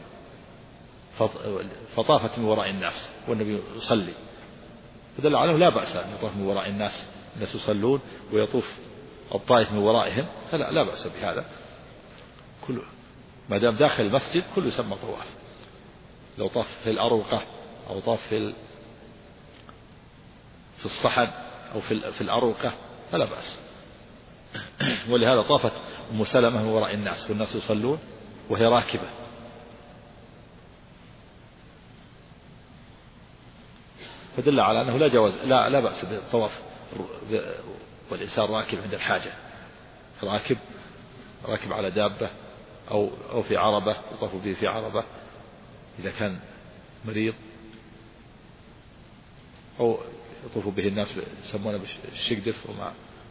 فطافت من وراء الناس والنبي يصلي، فدل عليه لا بأس أن يطوف من وراء الناس يصلون ويطوف الطائف من ورائهم، لا بأس بهذا، كله ما دام داخل المسجد كله يسمى طواف. لو طاف في الأروقة أو طاف في الصحن أو في الأروقة فلا بأس. ولهذا طافت أم سلمة من وراء الناس والناس يصلون وهي راكبة، فدل على أنه لا جواز لا بأس بالطواف والإنسان راكب عند الحاجة، راكب على دابة أو في عربة يطاف به في عربة إذا كان مريض، أو يطوف به الناس يسمونه بالشقدف وما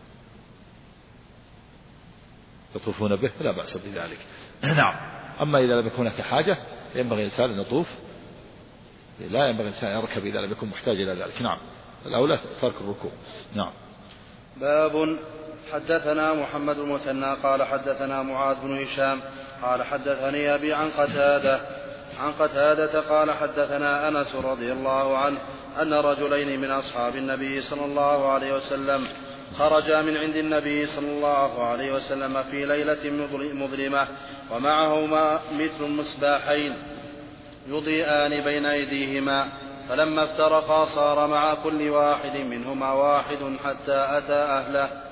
يطوفون به فلا بأس بذلك. نعم. أما إذا لم يكن هناك حاجة ينبغي الإنسان أن يطوف، لا ينبغي الإنسان أن يركب إذا لم يكن محتاج إلى ذلك. نعم. الأولى ترك الركوب. نعم. باب. حدثنا محمد المثنى قال حدثنا معاذ بن هشام قال حدثني أبي عن قتادة قال حدثنا أنس رضي الله عنه أن رجلين من أصحاب النبي صلى الله عليه وسلم خرجا من عند النبي صلى الله عليه وسلم في ليلة مظلمة ومعهما مثل مصباحين يضيئان بين أيديهما، فلما افترقا صار مع كل واحد منهما واحد حتى أتى أهله.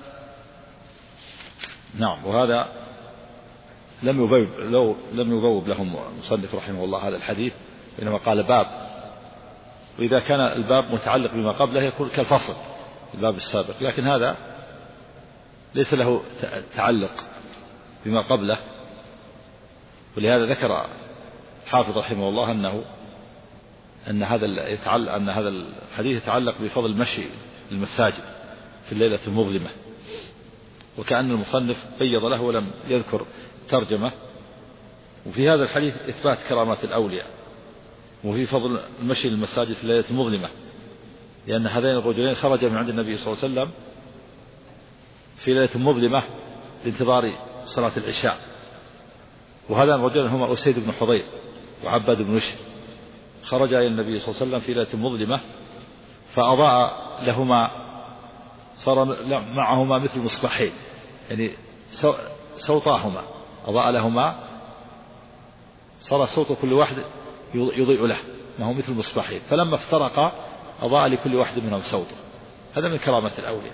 نعم. وهذا لم يبوب لهم مصنف رحمه الله هذا الحديث، إنما قال باب، وإذا كان الباب متعلق بما قبله يكون كالفصل الباب السابق، لكن هذا ليس له تعلق بما قبله، ولهذا ذكر الحافظ رحمه الله أن هذا الحديث يتعلق بفضل المشي للمساجد في الليلة المظلمة، وكأن المصنف بيض له ولم يذكر ترجمة. وفي هذا الحديث إثبات كرامات الأولياء، وفي فضل المشي للمساجد في الليلة المظلمة، لأن هذين الرجلين خرجا من عند النبي صلى الله عليه وسلم في ليلة مظلمة لانتظار صلاة العشاء، وهذان الرجلين هما أسيد بن حضير وعباد بن بشر، خرجا إلى النبي صلى الله عليه وسلم في ليلة مظلمة فأضاء لهما، صار معهما مثل مصباحين، يعني صوتاهما أضاء لهما، صار صوت كل واحد يضيء له، ما هو مثل مصباحين، فلما افترقا أضاء لكل واحد منهم صوته. هذا من كرامة الأولياء،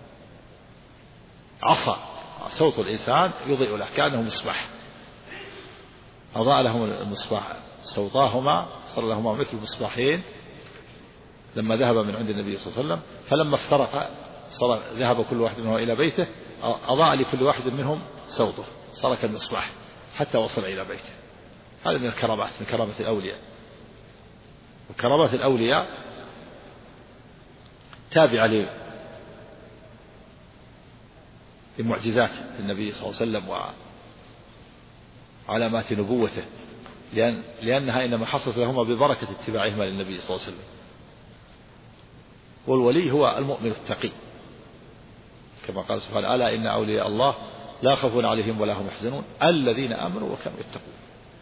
عصا صوت الإنسان يضيء له كأنه مصباح، أضاء لهم المصباح صوتاهما، صار لهما مثل مصباحين لما ذهب من عند النبي صلى الله عليه وسلم، فلما افترق صار ذهب كل واحد منهم إلى بيته، أضاء لكل واحد منهم صوته، صار كالمصباح حتى وصل إلى بيته. هذا من الكرامات، من كرامة الأولياء. وكرامات الأولياء تابعة لمعجزات النبي صلى الله عليه وسلم وعلامات نبوته، لأنها إنما حصلت لهما ببركة اتباعهما للنبي صلى الله عليه وسلم. والولي هو المؤمن التقي، كما قال سبحانه: ألا إن أولياء الله لا خوف عليهم ولا هم يحزنون الذين آمنوا وكانوا يتقون.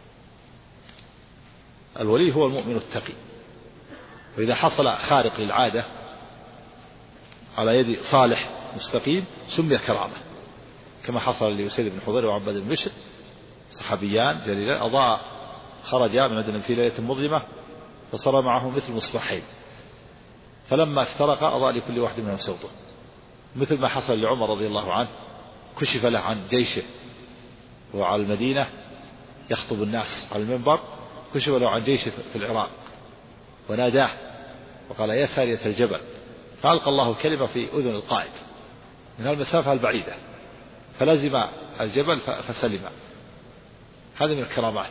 الولي هو المؤمن التقي، وإذا حصل خارق للعادة على يد صالح مستقيم سمي كرامة، كما حصل لأسيد بن حضير وعباد بن بشر، صحابيان جليلان خرجا من عندنا في ليلة مظلمة فصار معهم مثل مصباحين، فلما افترقا أضاء لكل واحد منهم صوته، مثل ما حصل لعمر رضي الله عنه، كشف له عن جيشه وعلى المدينة يخطب الناس على المنبر، كشف له عن جيشه في العراق وناداه وقال: يا سارية الجبل، فألقى الله الكلمة في أذن القائد من المسافة البعيدة، فلزم الجبل فسلم. هذه من الكرامات،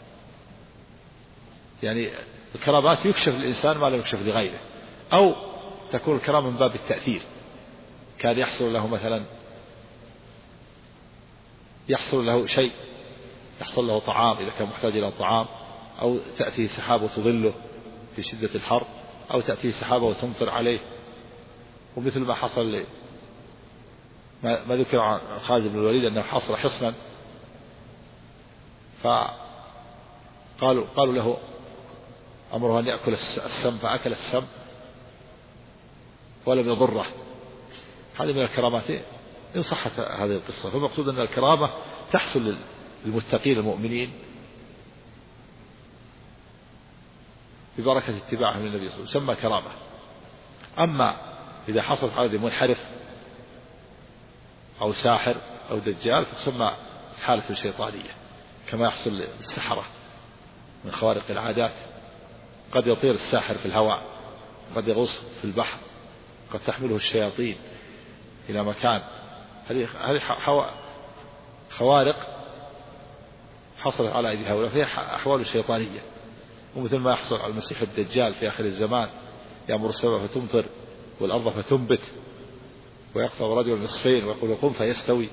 يعني الكرامات يكشف للإنسان ما لم يكشف لغيره، أو تكون الكرامة من باب التأثير، كان يحصل له مثلا يحصل له شيء، يحصل له طعام إذا كان محتاج إلى طعام، أو تأتيه سحابة تظله في شدة الحر، أو تأتيه سحابة وتمطر عليه، ومثل ما حصل ما ذكر عن خالد بن الوليد أنه حصل حصنا، فقالوا له أمره أن يأكل السم، فأكل السم ولم يضره. هذه من الكرامات إن صحت هذه القصة. فالمقصود أن الكرامة تحصل للمتقين المؤمنين ببركة اتباعهم للنبي صلى الله عليه وسلم، يسمى كرامة. أما إذا حصلت على منحرف أو ساحر أو دجال فتسمى حالة شيطانية، كما يحصل للسحرة من خوارق العادات. قد يطير الساحر في الهواء، قد يغوص في البحر، قد تحمله الشياطين إلى مكان. هذه خوارق حصلت على أيدي هؤلاء، فهي أحوال شيطانية. ومثل ما يحصل على المسيح الدجال في آخر الزمان، يأمر السماء فتمطر والأرض فتنبت، ويقطع رجل نصفين ويقول قم فيستوي.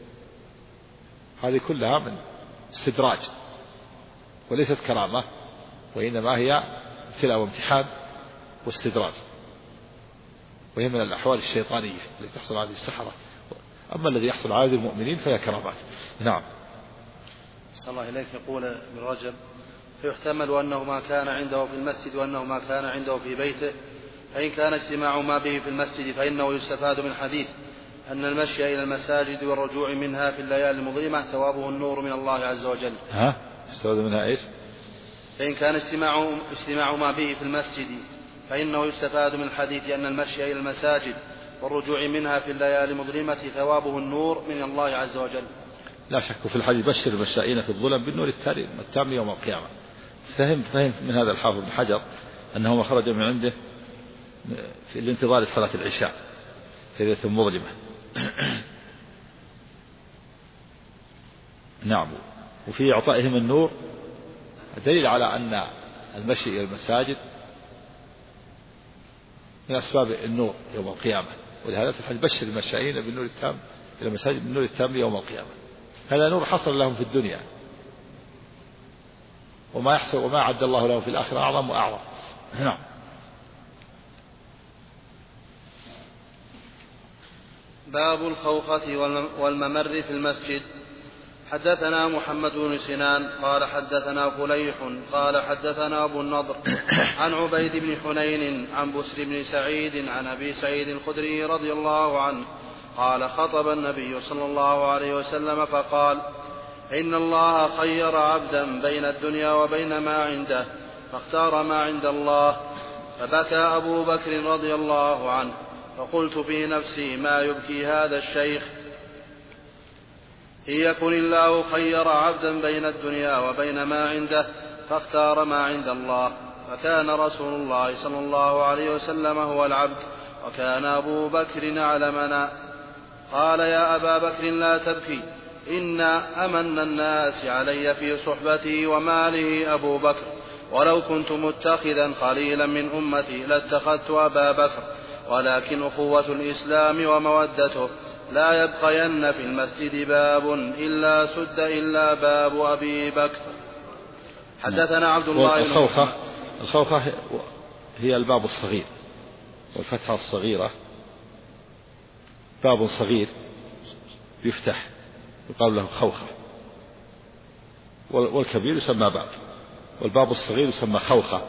هذه كلها من استدراج وليست كرامة، وإنما هي ابتلاء وامتحان واستدراج، وهي من الأحوال الشيطانية التي تحصل على السحرة. أما الذي يحصل على المؤمنين فهي كرامات. نعم. صلى الله إليك. يقول ابن رجب: فيحتمل أنه ما كان عنده في المسجد وأنه ما كان عنده في بيته، فإن كان اجتماع ما به في المسجد فإنه يستفاد من الحديث أن المشي إلى المساجد والرجوع منها في الليالي المظلمة ثوابه النور من الله عز وجل. يستفاد منها إيش؟ فإن كان اجتماع ما به في المسجد فإنه يستفاد من الحديث أن المشي إلى المساجد والرجوع منها في الليالي المظلمة ثوابه النور من الله عز وجل. لا شك في الحديث: بشر المشائين في الظلم بالنور التام يوم القيامة. فهم من هذا الحافظ بن حجر أنه ما خرج من عنده في الانتظار صلاة العشاء في ليلة مظلمة. نعم. وفي إعطائهم النور دليل على أن المشي إلى المساجد من أسباب النور يوم القيامة، ولهذا في الحديث: بشر المشائين بالنور التام إلى المساجد بالنور التام يوم القيامة. هذا نور حصل لهم في الدنيا، وما يحصل وما أعد الله لهم في الآخرة أعظم وأعظم. نعم. باب الخوخة والممر في المسجد. حدثنا محمد بن سنان قال حدثنا فليح قال حدثنا أبو النضر عن عبيد بن حنين عن بسر بن سعيد عن أبي سعيد الخدري رضي الله عنه قال: خطب النبي صلى الله عليه وسلم فقال: إن الله خير عبدا بين الدنيا وبين ما عنده فاختار ما عند الله. فبكى أبو بكر رضي الله عنه، فقلت في نفسي: ما يبكي هذا الشيخ؟ إن يكن الله خير عبدا بين الدنيا وبين ما عنده فاختار ما عند الله، فكان رسول الله صلى الله عليه وسلم هو العبد، وكان أبو بكر أعلمنا. قال: يا أبا بكر لا تبكي، إن أمن الناس علي في صحبتي وماله أبو بكر، ولو كنت متخذا خليلا من أمتي لاتخذت أبا بكر، ولكن أخوة الإسلام ومودته لا يبقين في المسجد باب إلا سد إلا باب أبي بكر. حدثنا عبد الله بن الخوخة هي الباب الصغير، والفتحة الصغيرة باب صغير يفتح يقال له خوخة، والكبير يسمى باب، والباب الصغير يسمى خوخة.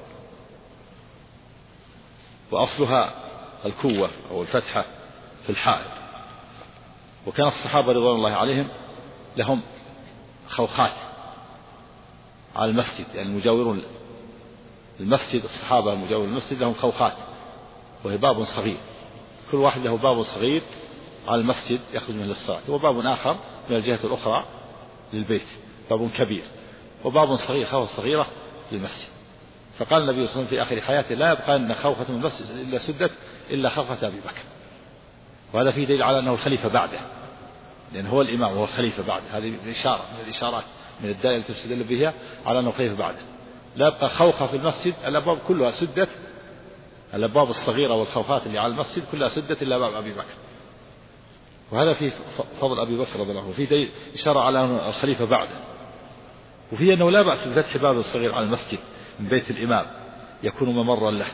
وأصلها الكوة أو الفتحة في الحائط. وكان الصحابة رضوان الله عليهم لهم خوخات على المسجد، يعني المجاورون المسجد، الصحابة المجاورون المسجد لهم خوخات، وهي باب صغير، كل واحد له باب صغير على المسجد يخرج منه للصلاة، وباب آخر من الجهة الأخرى للبيت، باب كبير، وباب صغير خوخة صغيرة للمسجد. فقال النبي صلى الله عليه وسلم في آخر حياته: لا يبقى أن خوخة من المسجد إلا سدت إلا خوخة أبي بكر. وهذا فيه دليل على أنه الخليفة بعده، لأن هو الإمام وهو الخليفة بعده. هذه إشارة من الإشارات من الدلائل التي تستدل بها على أنه الخليفة بعده. لا يبقى خوخة في المسجد، الأبواب كلها سدت، الأبواب الصغيرة والخوخات اللي على المسجد كلها سدت إلا باب أبي بكر. وهذا فيه فضل أبي بكر رضي الله عنه، وفيه دليل إشارة على أنه الخليفة بعده. وفيه أنه لا بأس بفتح باب الصغير على المسجد من بيت الإمام يكون ممرا له،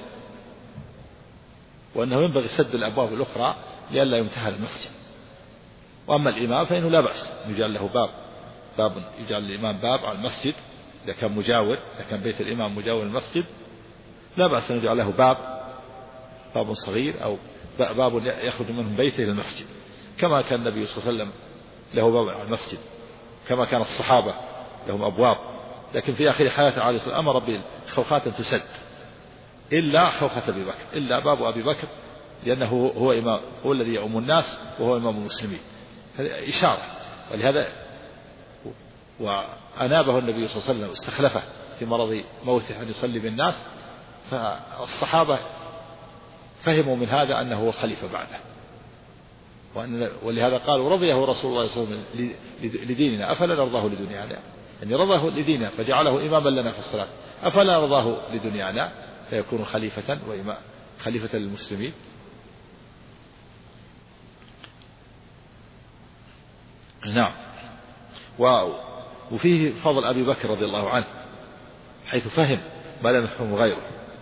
وأنه ينبغي سد الأبواب الأخرى لئلا يمتهن المسجد. وأما الإمام فإنه لا بأس يجعل له باب يجعل الإمام باب على المسجد إذا كان مجاور، إذا كان بيت الإمام مجاور المسجد لا بأس أن يجعل له باب صغير أو باب يخرج من بيته إلى المسجد، كما كان النبي صلى الله عليه وسلم له باب على المسجد، كما كان الصحابة لهم أبواب لكن في آخر حياته عليه الصلاة والسلام أمر بخوخات تسد إلا خوخة أبي بكر، إلا باب أبي بكر، لأنه هو إمام، هو الذي يؤم الناس وهو إمام المسلمين. هذه إشارة، ولهذا وأنابه النبي صلى الله عليه وسلم، استخلفه في مرض موته أن يصلي بالناس، فالصحابة فهموا من هذا أنه هو خليفة بعده، ولهذا قالوا رضيه رسول الله صلى الله عليه وسلم لديننا أفلا نرضاه لدنيانا، يعني رضاه لديننا فجعله إماما لنا في الصلاة، أفلا نرضاه لدنيانا فيكون خليفة وإمام خليفة للمسلمين. نعم. وفيه فضل أبي بكر رضي الله عنه حيث فهم ما لم يفهم غيره.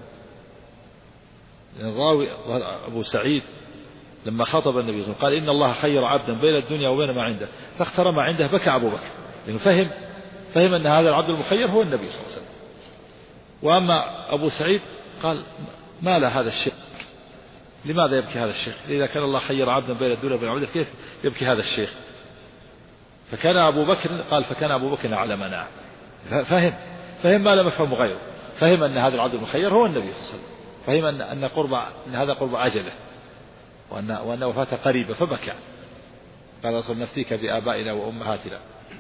الراوي أبو سعيد لما خاطب النبي صلى الله عليه وسلم قال إن الله خير عبدا بين الدنيا وبين ما عنده، فاختار ما عنده، بكى أبو بكر لأنه فهم أن هذا العبد المخير هو النبي صلى الله عليه وسلم. وأما أبو سعيد قال ما لا هذا الشيخ، لماذا يبكي هذا الشيخ؟ إذا كان الله خير عبدا بين الدنيا وبين ما عنده كيف يبكي هذا الشيخ؟ فكان أبو بكر على مناعة، فهم ما لم يفهم غيره، فهم أن هذا العبد المخير هو النبي صلى الله عليه وسلم، فهم أن هذا قرب أجله وأن وفاته قريبة، فبكى قال أصل نفتيك بآبائنا وأمهاتنا.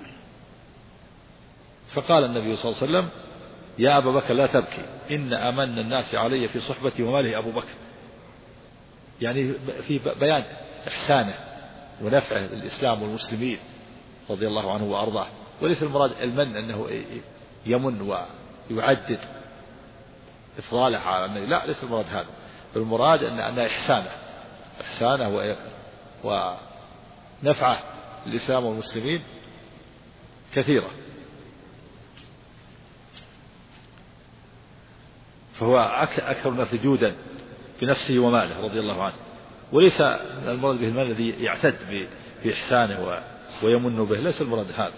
فقال النبي صلى الله عليه وسلم يا أبا بكر لا تبكي، إن أمن الناس علي في صحبتي وماله أبو بكر، يعني في بيان إحسانه ونفعه للإسلام والمسلمين رضي الله عنه وأرضاه. وليس المراد المن أنه يمن ويعدد إفضاله على النبي، لا، ليس المراد هذا، المراد أن إحسانه ونفعه للإسلام والمسلمين كثيرة. فهو أكثر الناس جودا بنفسه وماله رضي الله عنه، وليس المراد به المال الذي يعتد بإحسانه ويمن به، ليس المراد هذا.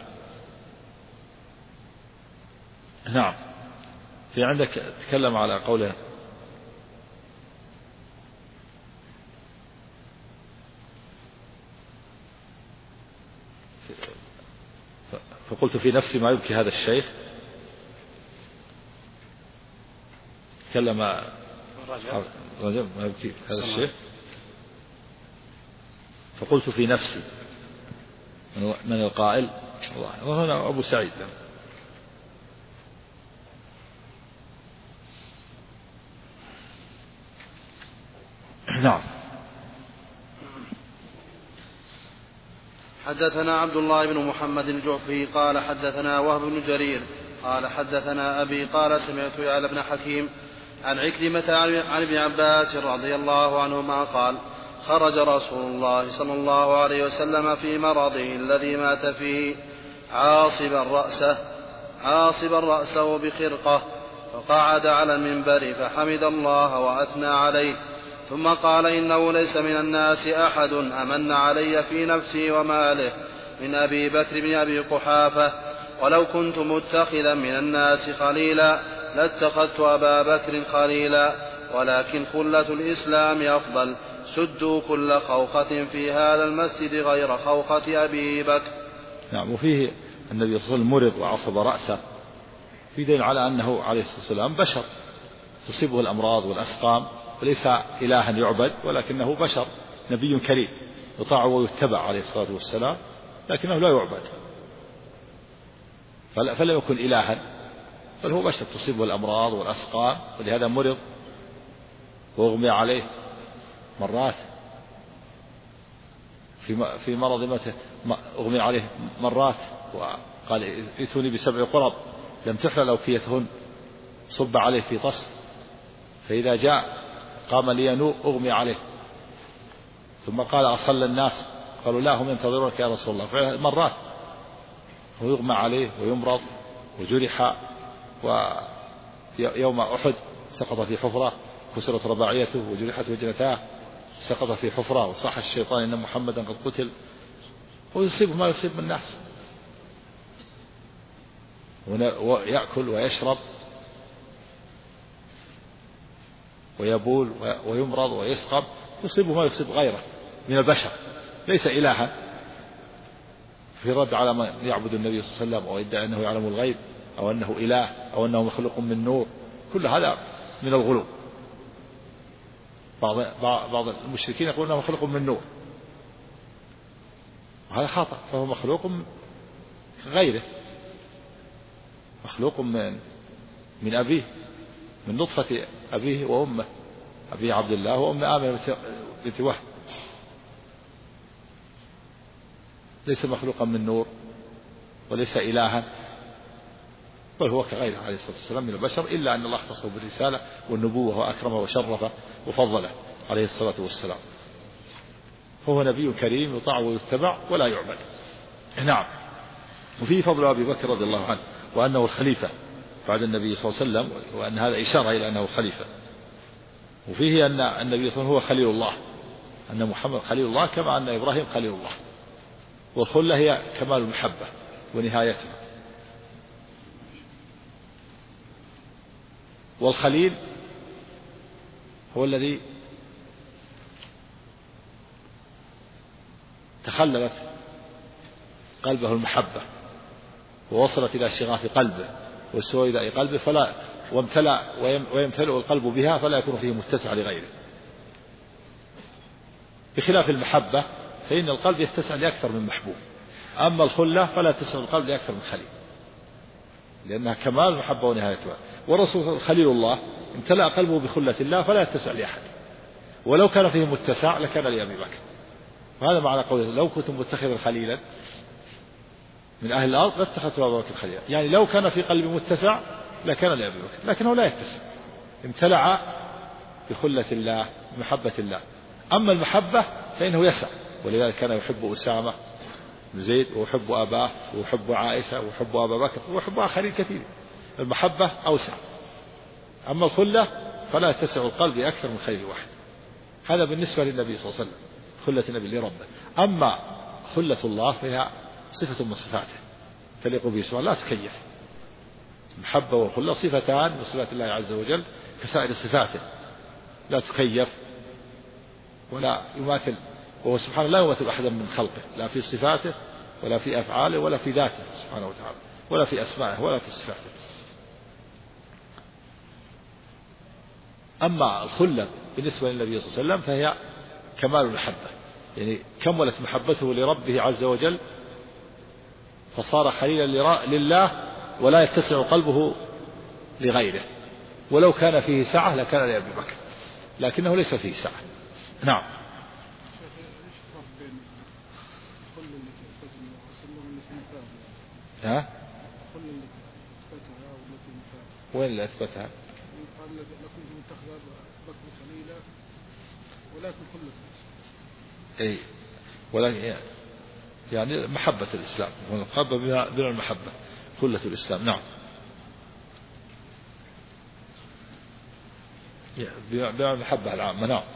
نعم. في عندك تكلم على قوله فقلت في نفسي ما يبكي هذا الشيخ، تكلم ما يبكي هذا الشيخ، فقلت في نفسي من القائل، وهنا أبو سعيد. نعم. حدثنا عبد الله بن محمد الجعفي قال حدثنا وهب بن جرير قال حدثنا أبي قال سمعت يعلى بن حكيم عن عكرمة عن ابن عباس رضي الله عنهما قال خرج رسول الله صلى الله عليه وسلم في مرضه الذي مات فيه عاصبا رأسه بخرقة، فقعد على المنبر فحمد الله وأثنى عليه، ثم قال إنه ليس من الناس أحد أمن علي في نفسي وماله من أبي بكر بن أبي قحافة، ولو كنت متخذا من الناس خليلا لاتخذت أبا بكر خليلا، ولكن خلة الإسلام أفضل، سدوا كل خوخة في هذا المسجد غير خوخة أبي بكر. نعم. وفيه النبي صلى الله عليه وسلم مرض وعصب رأسه، في دليل على أنه عليه الصلاة والسلام بشر تصيبه الأمراض والأسقام، وليس إلها يعبد ولكنه بشر نبي كريم يطاع ويتبع عليه الصلاة والسلام، لكنه لا يعبد، فلا يكون إلها، بل هو بشر تصيبه الأمراض والأسقام، ولهذا مرض واغمي عليه مرات، في مرض ماته اغمي عليه مرات، وقال ائتوني ب7 قرب لم تحلل أوكيتهن، صب عليه في طست، فإذا جاء قام لينوء اغمي عليه، ثم قال أصلى الناس، قالوا لا هم ينتظرونك يا رسول الله، فعلا مرات ويغمى عليه ويمرض وجرح، ويوم أحد سقط في حفرة كسرت رباعيته وجرحت وجنتاه، سقط في حفرة وصاح الشيطان إن محمدا قد قتل، ويصيبه ما يصيب من الناس، ويأكل ويشرب ويبول ويمرض ويسقم، يصيبه ما يصيب غيره من البشر، ليس إلها، في رد على من يعبد النبي صلى الله عليه وسلم ويدعي أنه يعلم الغيب أو أنه إله أو أنه مخلوق من نور، كل هذا من الغلو. بعض المشركين يقول أنه مخلوق من نور، وهذا خطأ، فهو مخلوق غيره، مخلوق من أبيه، من نطفة أبيه وأمه، أبي عبد الله وأم آمنة بنت وهب، ليس مخلوقا من نور وليس إلها، بل هو كغيره عليه الصلاة والسلام من البشر، إلا أن الله اختصه بالرسالة والنبوة وأكرمه وشرفه وفضله عليه الصلاة والسلام، فهو نبي كريم يطاع ويتبع ولا يعبد. نعم. وفيه فضل أبي بكر رضي الله عنه، وأنه الخليفة بعد النبي صلى الله عليه وسلم، وأن هذا إشارة إلى أنه خليفة. وفيه أن النبي صلى الله عليه وسلم هو خليل الله، أن محمد خليل الله كما أن إبراهيم خليل الله. والخلة هي كمال المحبة ونهايتها. والخليل هو الذي تخللت قلبه المحبة ووصلت إلى شغاف قلبه وسويداء قلبه، فلا ويمتلئ القلب بها فلا يكون فيه متسع لغيره، بخلاف المحبة فإن القلب يتسع لأكثر من محبوب. أما الخلة فلا تسع القلب لأكثر من خليل، لأنها كمال المحبة ونهايتها. والرسول خليل الله امتلأ قلبه بخلة الله فلا يتسع لأحد، ولو كان فيه متسع لكان لأبي بكر. وهذا معنى قوله لو كنت متخذا خليلا من أهل الأرض لاتخذت أبا بكر خليلا، يعني لو كان في قلبي متسع لكان لأبي بكر، لكنه لا يتسع، امتلأ بخلة الله محبة الله. أما المحبة فإنه يسع، ولذلك كان يحب أسامة بن زيد ويحب أباه ويحب عائشة ويحب أبا بكر ويحب آخرين كثير. المحبة أوسع. أما الخلة فلا تسع القلب أكثر من خليل واحد. هذا بالنسبة للنبي صلى الله عليه وسلم، خلة النبي لربه. أما خلة الله فهي صفة من صفاته تليق به سبحانه لا تكيف. المحبة والخلة صفتان من صفات الله عز وجل كسائر صفاته لا تكيف ولا يماثل، وهو سبحانه لا يماثل أحدا من خلقه، لا في صفاته ولا في أفعاله ولا في ذاته سبحانه وتعالى ولا في أسمائه ولا في صفاته. أما الخلة بالنسبة للنبي صلى الله عليه وسلم فهي كمال المحبة، يعني كملت محبته لربه عز وجل فصار خليلا لله ولا يتسع قلبه لغيره، ولو كان فيه سعة لكان لأبي بكر، لكنه ليس فيه سعة. نعم. ها؟ وين اللي أثبتها؟ قال لكنت متخذ بكر خليلا ولكن خلة. أي ولكن يعني محبة الإسلام، المحبة بلا المحبة خلة الإسلام. نعم. بلا المحبة العامة. نعم.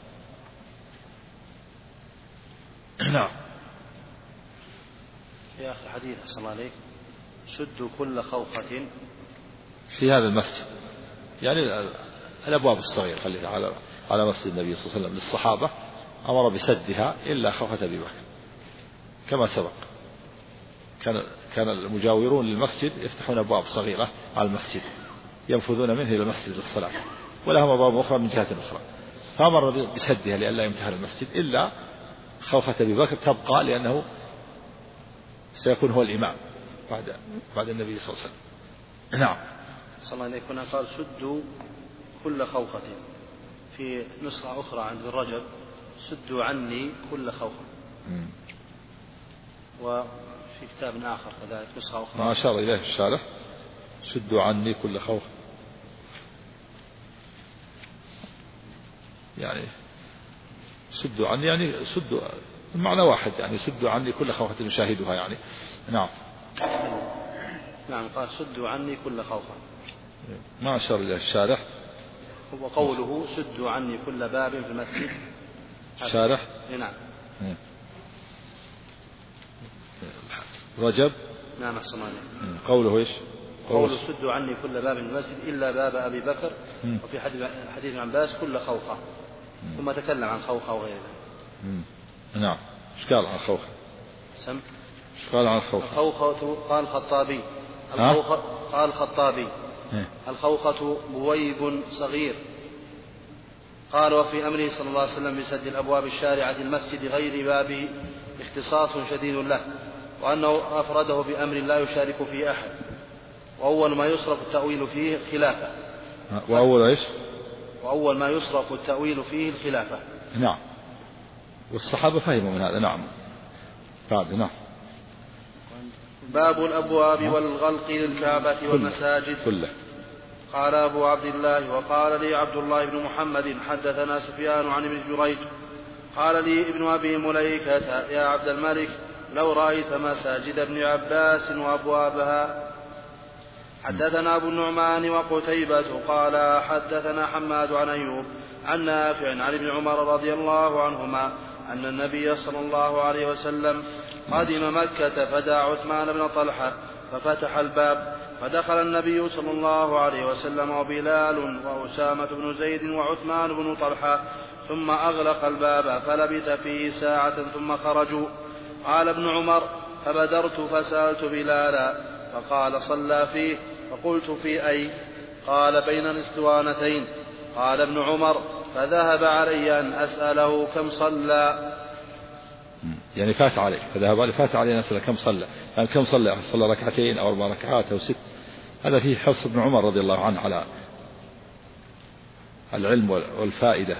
نعم. يا أخي حديث أحسن الله عليك سدوا كل خوخة في هذا المسجد، يعني الأبواب الصغيرة خليها على مسجد النبي صلى الله عليه وسلم للصحابة، أمر بسدها إلا خوخة أبي بكر كما سبق. كان المجاورون للمسجد يفتحون أبواب صغيرة على المسجد ينفذون منه إلى المسجد للصلاة، ولهم أبواب أخرى من جهة أخرى، فأمر بسدها لئلا يمتهن المسجد إلا خوخة أبي بكر تبقى لأنه سيكون هو الإمام بعد النبي صلى الله عليه وسلم. نعم. صلى الله عليه وسلم قال سدوا كل خوخة، في نسخة أخرى عند ابن رجب سدوا عني كل خوخة، وفي كتاب آخر كذلك نسخة أخرى ما أشار إليه الشارح سدوا عني كل خوخة، يعني سدوا عني يعني سدوا المعنى واحد، يعني سدوا عني كل خوخة نشاهدها يعني. نعم. نعم قال سدوا عني كل خوخة، ما أشار إليه الشارح. هو قوله سدوا عني كل باب في المسجد شارح. نعم. رجب. نعم أحسن الله. قوله إيش؟ قوله سدوا عني كل باب في المسجد إلا باب أبي بكر، وفي حديث ابن عباس كل خوخة، ثم تكلم عن خوخة وغيرها. نعم. ايش قال عن خوخة؟ سم. ايش قال عن خوخة؟ الخوخة قال الخطابي قال الخطابي الخوخة بويب صغير. قال وفي أمره صلى الله عليه وسلم بسد الأبواب الشارعة المسجد غير بابه اختصاص شديد له، وأنه أفرده بأمر لا يشارك فيه أحد، وأول ما يصرف التأويل فيه خلافه. وأول ما يصرف التأويل فيه الخلافة. نعم. والصحابة فهموا من هذا. نعم. بعد. نعم. باب الأبواب والغلق للكعبة والمساجد كله. قال أبو عبد الله وقال لي عبد الله بن محمد حدثنا سفيان عن ابن جريج قال لي ابن أبي مليكة يا عبد الملك لو رأيت مساجد ابن عباس وأبوابها. حدثنا أبو النعمان وقتيبة قال حدثنا حماد عن أيوب عن نافع عن ابن عمر رضي الله عنهما أن النبي صلى الله عليه وسلم قدم مكة فدعا عثمان بن طلحة ففتح الباب، فدخل النبي صلى الله عليه وسلم وبلال وأسامة بن زيد وعثمان بن طلحة، ثم أغلق الباب فلبث فيه ساعة ثم خرجوا. قال ابن عمر فبدرت فسألت بلالا فقال صلى فيه، فقلت في أي؟ قال بين الاسطوانتين. قال ابن عمر فذهب علي أن أسأله كم صلى، يعني فات علي أن أسأله كم صلى، يعني كم صلى ركعتين أو 4 ركعات أو 6. هذا فيه حرص ابن عمر رضي الله عنه على العلم والفائدة.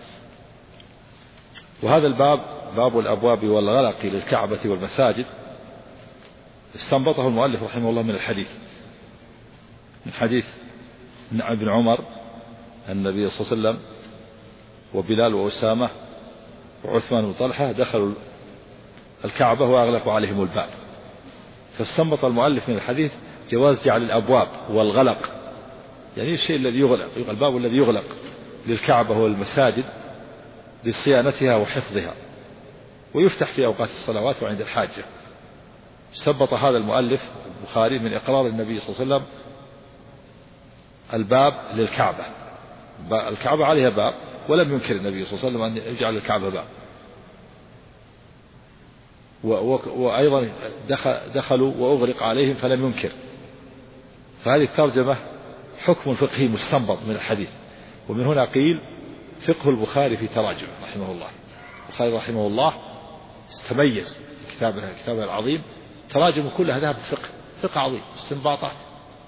وهذا الباب باب الأبواب والغلق للكعبة والمساجد استنبطه المؤلف رحمه الله من الحديث، من حديث ابن عمر النبي صلى الله عليه وسلم وبلال وأسامة وعثمان بن طلحة دخلوا الكعبة وأغلقوا عليهم الباب، فاستنبط المؤلف من الحديث جواز جعل الأبواب والغلق، يعني الشيء الذي يغلق، الباب الذي يغلق للكعبة والمساجد لصيانتها وحفظها، ويفتح في أوقات الصلوات وعند الحاجة. استنبط هذا المؤلف البخاري من إقرار النبي صلى الله عليه وسلم الباب للكعبة، الكعبة عليها باب ولم ينكر النبي صلى الله عليه وسلم أن يجعل الكعبة باب. وأيضا دخلوا وأغلق عليهم فلم ينكر. فهذه الترجمة حكم فقهي مستنبط من الحديث، ومن هنا قيل فقه البخاري في تراجم رحمه الله. البخاري رحمه الله استميز كتابه العظيم، تراجم كلها ذهب فقه عظيم، استنباطات،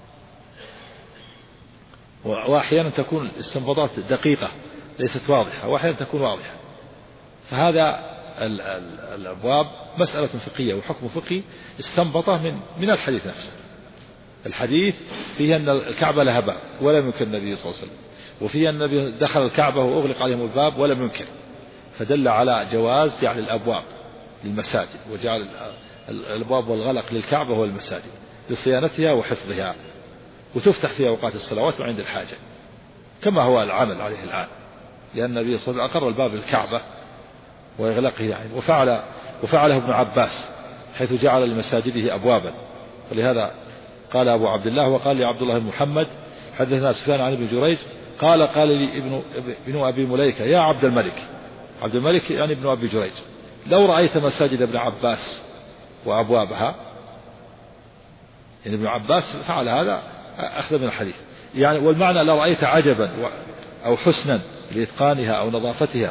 وأحيانا تكون الاستنباطات دقيقة ليست واضحة، وأحيانا تكون واضحة. فهذا الأبواب مسألة فقهية وحكم فقهي استنبطه من الحديث نفسه. الحديث فيه أن الكعبة لها باب ولم ينكر النبي صلى الله عليه وسلم، وفيه أن النبي دخل الكعبة وأغلق عليهم الباب ولم ينكر، فدل على جواز جعل الأبواب للمساجد، وجعل الأبواب والغلق للكعبة والمساجد لصيانتها وحفظها، وتفتح في أوقات الصلوات وعند الحاجة، كما هو العمل عليه الآن، لأن النبي صلى الله عليه وسلم أقر الباب للكعبة وإغلاقه يعني، وفعله ابن عباس حيث جعل لمساجده أبوابا. ولهذا قال أبو عبد الله وقال لي عبد الله بن محمد حدثنا سفيان عن ابن جريج قال لي ابن أبي مليكة يا عبد الملك يعني ابن أبي جريج لو رأيت مساجد ابن عباس وأبوابها، يعني ابن عباس فعل هذا أخذ من الحديث يعني، والمعنى لو رأيت عجبا أو حسنا لإتقانها أو نظافتها،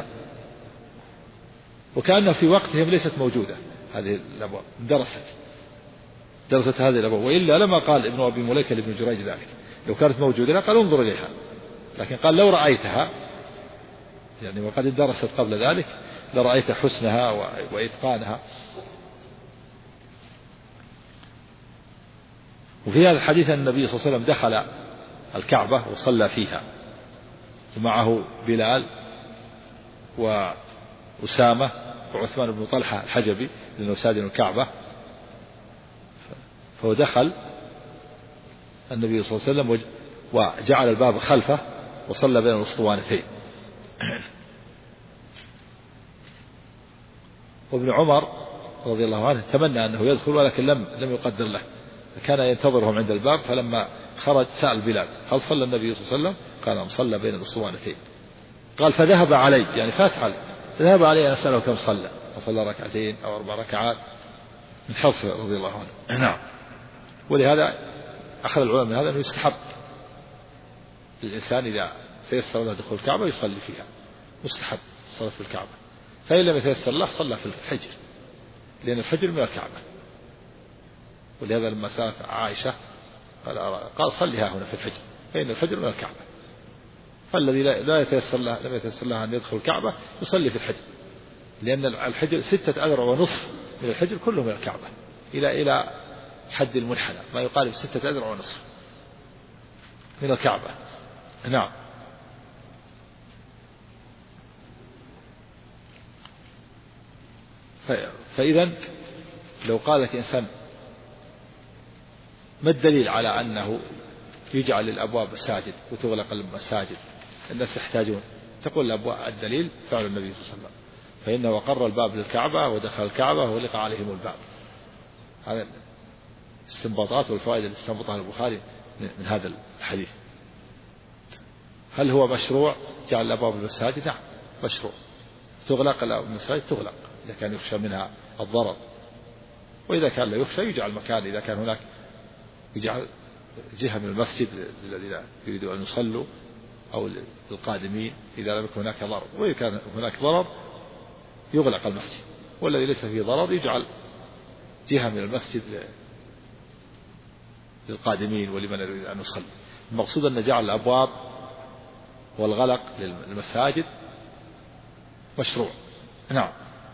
وكأنه في وقتهم ليست موجودة هذه الأبواب، درست هذه الأبواب، وإلا لما قال ابن أبي مليكة لابن جريج ذلك، لو كانت موجودة قال انظر إليها، لكن قال لو رأيتها يعني وقد درست قبل ذلك لرأيت حسنها وإتقانها. وفي هذا الحديث أن النبي صلى الله عليه وسلم دخل الكعبة وصلى فيها، ومعه بلال وأسامة وعثمان بن طلحة الحجبي لأنه سادن الكعبة، فهو دخل النبي صلى الله عليه وسلم وجعل الباب خلفه وصلى بين الأسطوانتين. وابن عمر رضي الله عنه تمنى أنه يدخل ولكن لم يقدر له، كان ينتظرهم عند الباب، فلما خرج سأل بلال هل صلى النبي صلى الله عليه وسلم؟ قال صلى بين الأسطوانتين. قال فذهب علي يعني فات علي، ذهب علي أن أسأله كم صلى، فصلى 2 ركعتين أو 4 ركعات من حرصه رضي الله عنه. نعم. ولهذا أخذ العلماء من هذا أنه يستحب للإنسان إذا تيسر له دخول الكعبة يصلي فيها، مستحب الصلاة في الكعبة. فإن لم يتيسر له صلى في الحجر، لأن الحجر من الكعبة. ولهذا لما سألت عائشة قال صليها هنا في الحجر، فإن الحجر من الكعبة. فالذي لا يتيسر له لم يتيسر له أن يدخل الكعبة يصلي في الحجر، لأن الحجر 6 أذرع ونصف من الحجر كله من الكعبة إلى حد المنحنى، ما يقارب 6 أذرع ونصف من الكعبة. نعم. فإذا لو قال لك إنسان ما الدليل على أنه يجعل الأبواب مساجد وتغلق المساجد، الناس يحتاجون، تقول الأبواب الدليل فعل النبي صلى الله عليه وسلم، فإنه وقر الباب للكعبة ودخل الكعبة وغلق عليهم الباب. هذا الاستنباطات والفوائد اللي استنبطها البخاري من هذا الحديث. هل هو مشروع جعل الأبواب المساجد؟ نعم مشروع. تغلق المساجد تغلق إذا كان يخشى منها الضرر، وإذا كان لا يخشى يجعل مكان، إذا كان هناك يجعل جهة من المسجد الذين يريدوا أن يصلوا أو للقادمين إذا لم يكن هناك ضرر. وإذا كان هناك ضرر يغلق المسجد، والذي ليس فيه ضرر يجعل جهة من المسجد للقادمين ولمن يريد أن يصلي. المقصود أن جعل الأبواب والغلق للمساجد مشروع. نعم.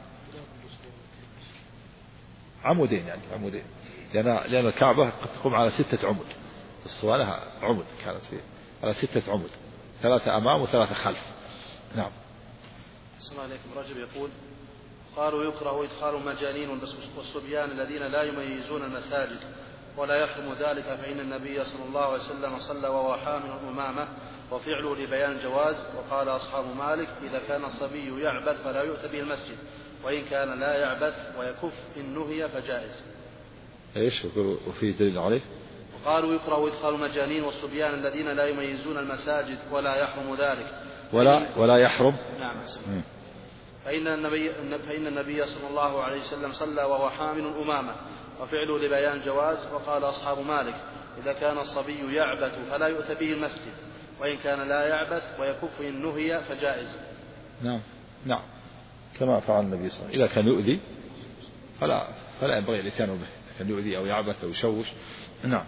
عمودين، يعني عمودين، لأن الكعبة قد تقوم على 6 عمود، الصوانة عمود كانت فيه على 6 عمود، 3 أمام و3 خلف. نعم. السلام عليكم. رجل يقول قالوا يكره إدخال المجانين والصبيان الذين لا يميزون المساجد ولا يحرم ذلك، فإن النبي صلى الله عليه وسلم صلى وهو حامل أمامة وفعله لبيان الجواز. وقال أصحاب مالك إذا كان الصبي يعبث فلا يؤتى به المسجد، وإن كان لا يعبث ويكف إن نهي فجائز. إيش وفي دليل عليه؟ وقالوا يكره إدخال المجانين والصبيان الذين لا يميزون المساجد ولا يحرم ذلك ولا يحرم. نعم. فإن النبي صلى الله عليه وسلم صلى وهو حامل أمامة وفعله لبيان الجواز. وقال أصحاب مالك إذا كان الصبي يعبث فلا يؤتى به المسجد، وإن كان لا يعبث ويكف إن نهي فجائز. نعم نعم، كما فعل النبي صلى الله عليه وسلم. إذا كان يؤذي فلا ينبغي الإتيان به، إذا كان يؤذي أو يعبث أو يشوش. نعم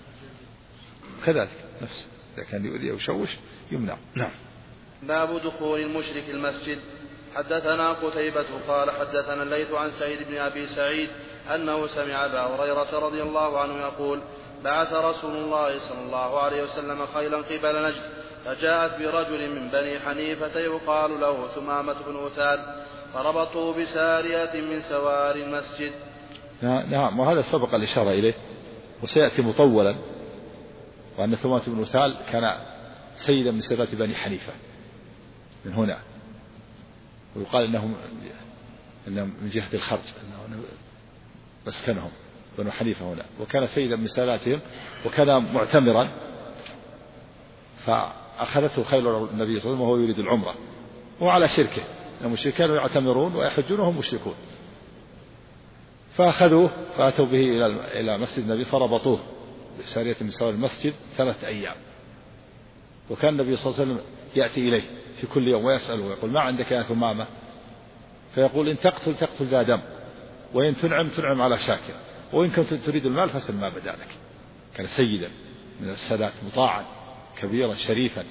كذلك نفسه، إذا كان يؤذي أو يشوش يمنع. نعم. باب دخول المشرك المسجد. حدثنا قتيبة قال حدثنا الليث عن سعيد بن أبي سعيد أنه سمع أبا هريرة رضي الله عنه يقول بعث رسول الله صلى الله عليه وسلم خيلا قبل نجد، فجاءت برجل من بني حنيفة يقال له ثمامة بن أثال، فربطوه بسارية من سوار المسجد. نعم، وهذا سبق الإشارة إليه وسيأتي مطولا، وأن ثمامة بن أثال كان سيدا من سادات بني حنيفة من هنا، ويقال إنهم من جهة الخرج، أنه مسكنهم بنو حنيفة هنا، وكان سيدا من ساداتهم وكان معتمرا، فأخذته خيل النبي صلى الله عليه وسلم وهو يريد العمرة وعلى شركه، المشركين كانوا يعتمرون ويحجون وهم مشركون، فأخذوه فأتوا به إلى مسجد النبي فربطوه بسارية من سوار المسجد 3 أيام. وكان النبي صلى الله عليه وسلم يأتي إليه في كل يوم ويسأله ويقول ما عندك يا ثمامة؟ فيقول إن تقتل ذا دم، وإن تنعم على شاكر، وإن كنت تريد المال فسل ما بدا لك. كان سيدا من السادات مطاعا كبيرا شريفا،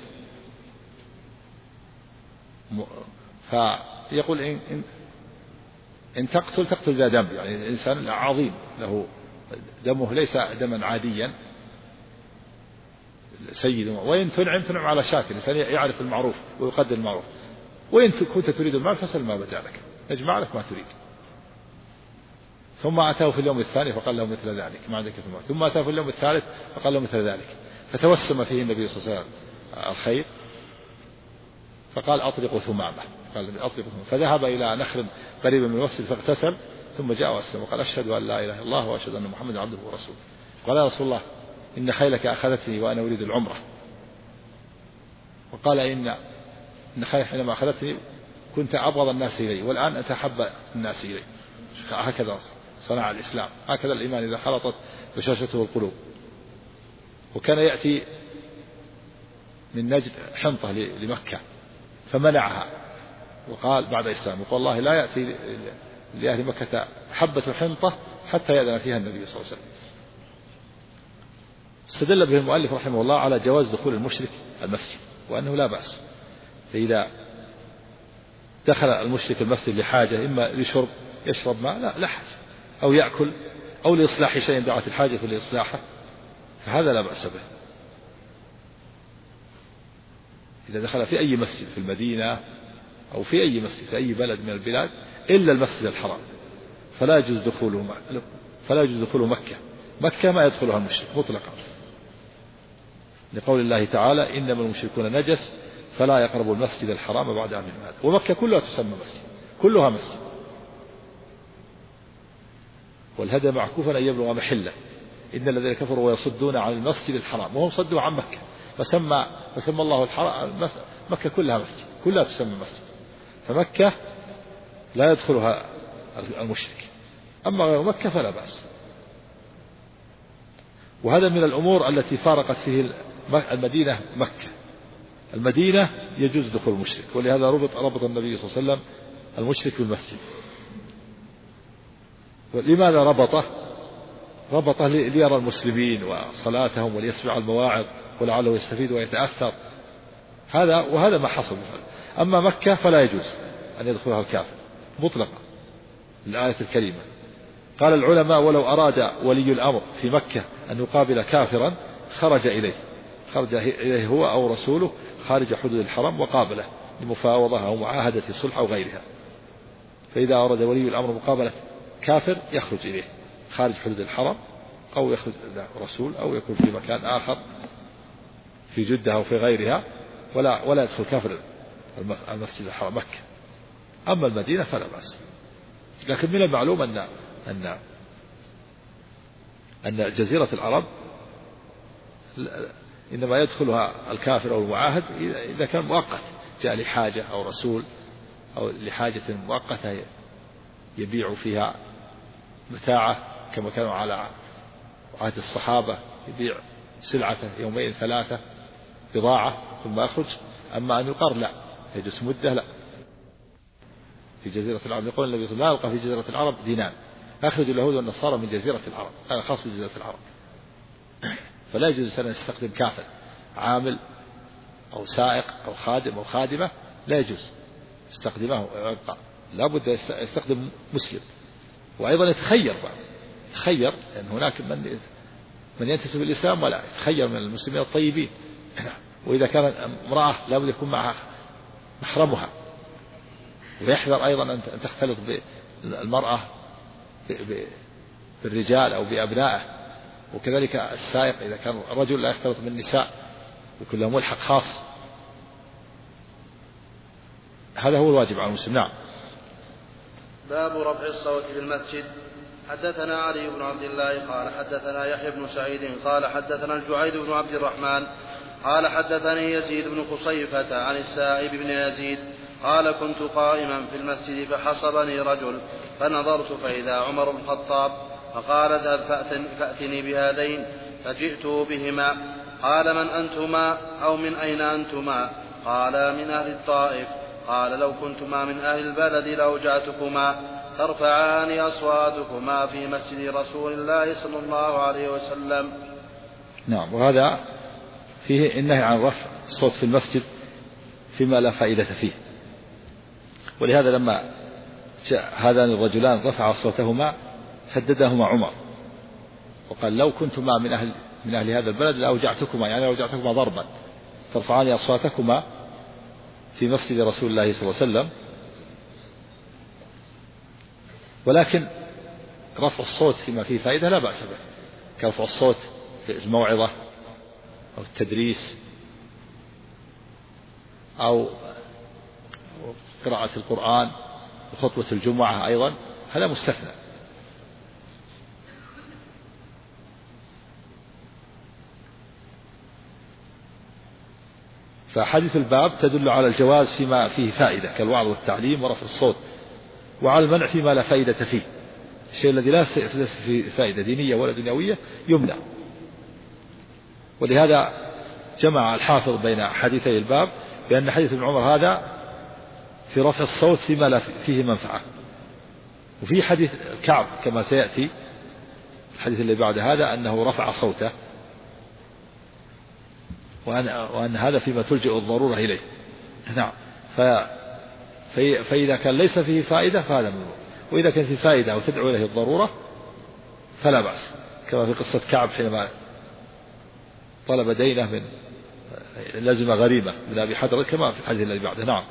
فيقول إن تقتل ذا دم، يعني الإنسان عظيم له دمه ليس دما عاديا سيد، وإن تنعم على شاكر، الإنسان يعرف المعروف ويقدر المعروف، وإن كنت تريد المال فسل ما بدا لك، اجمع لك ما تريد. ثم أتاه في اليوم الثاني فقال له مثل ذلك ما عندك ثمامة، ثم أتاه في اليوم الثالث فقال له مثل ذلك، فتوسم فيه النبي صلى الله عليه وسلم الخير، فقال أطلقوا ثمامة، فذهب إلى نخل قريب من المسجد فاغتسل، ثم جاء وأسلم وقال أشهد أن لا إله إلا الله وأشهد أن محمدا عبده ورسوله. قال يا رسول الله إن خيلك أخذتني وأنا أريد العمرة، وقال إن خيلك حينما أخذتني كنت أبغض الناس إلي، والآن أتحب الناس إلي. هكذا صنع الإسلام، هكذا الإيمان إذا خلطت بشاشته القلوب. وكان يأتي من نجد حنطة لمكة فمنعها وقال بعد الإسلام وقال الله لا يأتي لأهل مكة حبة حنطة حتى يأذن فيها النبي صلى الله عليه وسلم. استدل به المؤلف رحمه الله على جواز دخول المشرك المسجد وأنه لا بأس، فإذا دخل المشرك المسجد لحاجة إما لشرب يشرب ماء لا حاجة أو يأكل أو لإصلاح شيء دعت الحاجة لإصلاحه فهذا لا بأس به. إذا دخل في أي مسجد في المدينة أو في أي مسجد في أي بلد من البلاد إلا المسجد الحرام فلا يجوز دخوله مكة ما يدخلها المشرك مطلقا، لقول الله تعالى إنما المشركون نجس فلا يقربوا المسجد الحرام بعد عامهم هذا. ومكة كلها تسمى مسجد، كلها مسجد، والهدى معكوفا أن يبلغ محله إن الذين كفروا ويصدون عن المسجد الحرام وهم صدوا عن مكة فسمى الله الحرام مكة كلها مسجد، كلها تسمى مسجد، فمكة لا يدخلها المشرك، أما غير مكة فلا بأس. وهذا من الأمور التي فارقت فيه المدينة مكة. المدينة يجوز دخول المشرك، ولهذا ربط النبي صلى الله عليه وسلم المشرك بالمسجد. لماذا ربطه ليرى المسلمين وصلاتهم وليسمع المواعظ ولعله يستفيد ويتأثر، وهذا ما حصل. أما مكة فلا يجوز أن يدخلها الكافر مطلقا الآية الكريمة. قال العلماء ولو أراد ولي الأمر في مكة أن يقابل كافرا خرج إليه هو أو رسوله خارج حدود الحرم وقابله لمفاوضة أو معاهدة صلح أو غيرها. فإذا أراد ولي الأمر مقابلة كافر يخرج إليه خارج حدود الحرم أو يخرج رسول أو يكون في مكان آخر في جدة أو في غيرها ولا يدخل كافر المسجد الحرام مكة. أما المدينة فلا بأس. لكن من المعلوم أن جزيرة العرب إنما يدخلها الكافر أو المعاهد إذا كان مؤقت جاء لحاجة أو رسول أو لحاجة مؤقتة يبيع فيها متاعة كما كانوا على عهد الصحابة يبيع سلعته يومين ثلاثة بضاعة ثم يخرج. أما أن يقر لا يجلس مدة لا. في جزيرة العرب يقول النبي صلى الله عليه وسلم لا يبقى في جزيرة العرب دينان أخرج اليهود والنصارى من جزيرة العرب، هذا خاص بجزيرة العرب. فلا يجوز أن يستخدم كافر عامل أو سائق أو خادم أو خادمة، لا يجوز يستخدمه ويبقى، لا بد يستخدم مسلم. وأيضا يتخير لأن هناك من ينتسب الإسلام ولا يتخير من المسلمين الطيبين. وإذا كانت امرأة لا بد يكون معها محرمها، ويحذر أيضا أن تختلط بالمرأة بالرجال أو بأبنائه. وكذلك السائق إذا كان الرجل لا يختلط بالنساء يكون له ملحق خاص. هذا هو الواجب على المسلم. نعم. باب رفع الصوت في المسجد. حدثنا علي بن عبد الله قال حدثنا يحيى بن سعيد قال حدثنا الجعيد بن عبد الرحمن قال حدثني يزيد بن قصيفة عن السائب بن يزيد قال كنت قائما في المسجد فحصبني رجل فنظرت فإذا عمر بن الخطاب فقال اذهب فأتني بهذين فجئت بهما. قال من أنتما أو من أين أنتما؟ قال من أهل الطائف. قال لو كنتما من أهل البلد لأوجعتكما ترفعان أصواتكما في مسجد رسول الله صلى الله عليه وسلم. نعم. وهذا فيه النهي عن رفع الصوت في المسجد فيما لا فائدة فيه. ولهذا لما جاء هذان الرجلان رفع صوتهما هددهما عمر وقال لو كنتما من أهل هذا البلد لأوجعتكما، يعني لأوجعتكما ضربا ترفعان أصواتكما في مسجد رسول الله صلى الله عليه وسلم. ولكن رفع الصوت فيما فيه فائدة لا بأس به، كرفع الصوت في الموعظة أو التدريس أو قراءة القرآن وخطبة الجمعة أيضا، هذا مستثنى. فحديث الباب تدل على الجواز فيما فيه فائدة كالوعظ والتعليم ورفع الصوت، وعلى المنع فيما لا فائدة فيه. الشيء الذي لا فيه فائدة دينية ولا دنيوية يمنع. ولهذا جمع الحافظ بين حديثي الباب بأن حديث ابن عمر هذا في رفع الصوت فيما لا فيه منفعة، وفي حديث كعب كما سيأتي الحديث اللي بعد هذا أنه رفع صوته، وأن هذا فيما تلجئ الضرورة إليه. نعم. فإذا كان ليس فيه فائدة فهذا ممنوع، وإذا كان فيه فائدة وتدعو إليه الضرورة فلا بأس، كما في قصة كعب حينما طلب دينه من لازم غريمة من أبي حدرد كما في الحديث الذي بعده. نعم.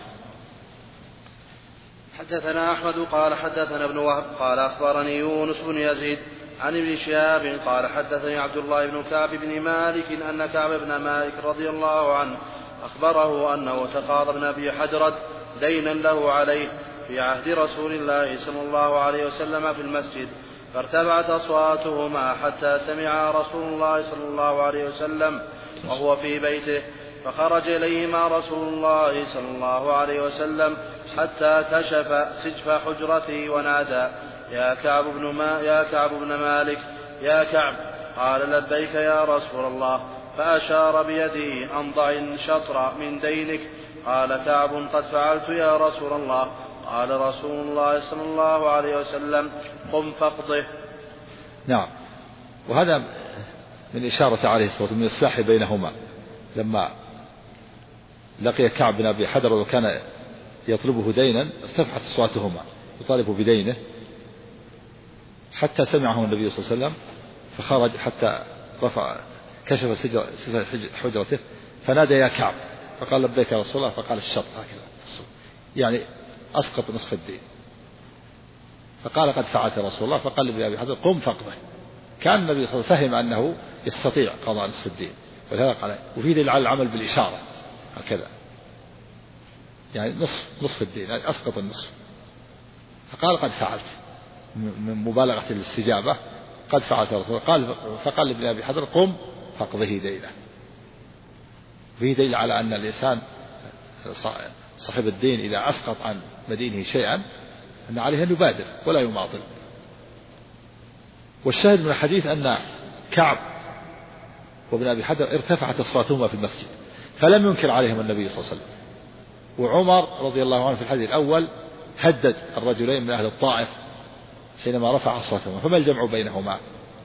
حدثنا أحمد قال حدثنا ابن وهب قال أخبرني يونس بن يزيد عن ابن شهاب قال حدثني عبد الله بن كعب بن مالك أن كعب بن مالك رضي الله عنه أخبره أنه تقاضى ابن أبي حدرد دينا له عليه في عهد رسول الله صلى الله عليه وسلم في المسجد، فارتفعت أصواتهما حتى سمع رسول الله صلى الله عليه وسلم وهو في بيته، فخرج إليهما رسول الله صلى الله عليه وسلم حتى كشف سجف حجرته ونادى: يا كعب بن مالك يا كعب. قال: لبيك يا رسول الله، فأشار بيده أن ضع شطر من دينك. قال كعب: قد فعلت يا رسول الله. قال رسول الله صلى الله عليه وسلم: قم فاقضه. نعم. وهذا من إشارة عليه الصلاة والسلام من الإصلاح بينهما، لما لقي كعب بن أبي حدرد وكان يطلبه دينا ارتفعت أصواتهما يطالب بدينه حتى سمعه النبي صلى الله عليه وسلم، فخرج حتى كشف سجف حجرته فنادى: يا كعب. فقال: لبيك يا رسول الله. فقال: الشط هكذا، يعني أسقط نصف الدين. فقال: قد فعلت يا رسول الله. فقال لابن أبي حدرد: قم فاقضه. كان النبي صلى الله عليه وسلم فهم أنه يستطيع قضاء نصف الدين، ولهذا قال: وفي دليل على العمل بالإشارة هكذا، يعني نصف الدين، يعني أسقط النصف. فقال: قد فعلت، من مبالغة الاستجابة، قد فعلت يا رسول الله. فقال لابن أبي حدرد: قم فاقضه دينه. فيه دليل على أن الإنسان صاحب الدين إذا أسقط عن مدينه شيئا أن عليه أن يبادر ولا يماطل. والشاهد من الحديث أن كعب وابن أبي حدرد ارتفعت أصواتهما في المسجد فلم ينكر عليهم النبي صلى الله عليه وسلم. وعمر رضي الله عنه في الحديث الأول هدد الرجلين من أهل الطائف حينما رفع أصواتهما، فما الجمع بينهما؟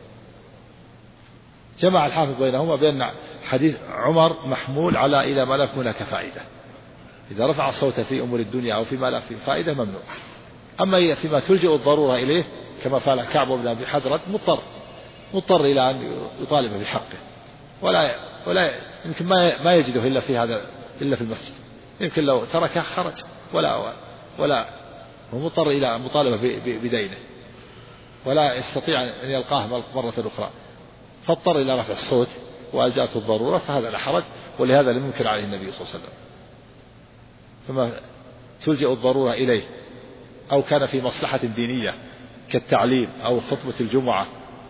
جمع الحافظ بينهما بأن حديث عمر محمول على إذا ما لا يكون هناك فائدة، إذا رفع الصوت في أمور الدنيا أو فيما لا فيه فائدة ممنوع. أما فيما تلجئ الضرورة إليه كما فعل كعب بن أبي حدرد مضطر إلى أن يطالب بحقه، ولا يمكن ما يجده إلا في المسجد، يمكن لو تركه خرج ولا هو مضطر إلى مطالبة بدينه، ولا يستطيع أن يلقاه مرة أخرى، فاضطر إلى رفع الصوت وألجأته الضرورة، فهذا لا حرج، ولهذا لم ينكر عليه النبي صلى الله عليه وسلم. فما تلجأ الضرورة إليه أو كان في مصلحة دينية كالتعليم أو خطبة الجمعة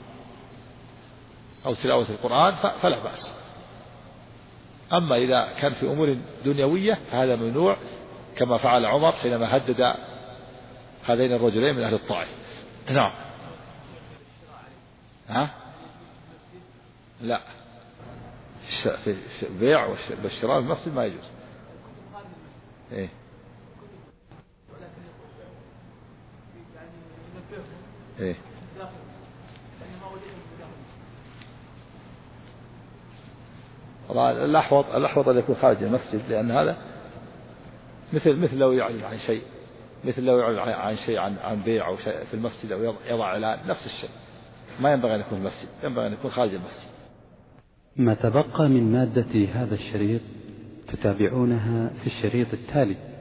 أو تلاوة القرآن فلا بأس. أما إذا كان في أمور دنيوية فهذا ممنوع، كما فعل عمر حينما هدد هذين الرجلين من أهل الطائف. نعم. لا، في البيع والشراء في المسجد ما يجوز. إيه؟ إيه؟ الأحوط أن يكون خارج المسجد، لأن هذا مثل لو يعلن عن شيء، عن بيع أو شيء في المسجد أو يضع إعلان، نفس الشيء. ما ينبغي أن يكون في المسجد، ينبغي أن يكون خارج المسجد. ما تبقى من مادة هذا الشريط تتابعونها في الشريط التالي.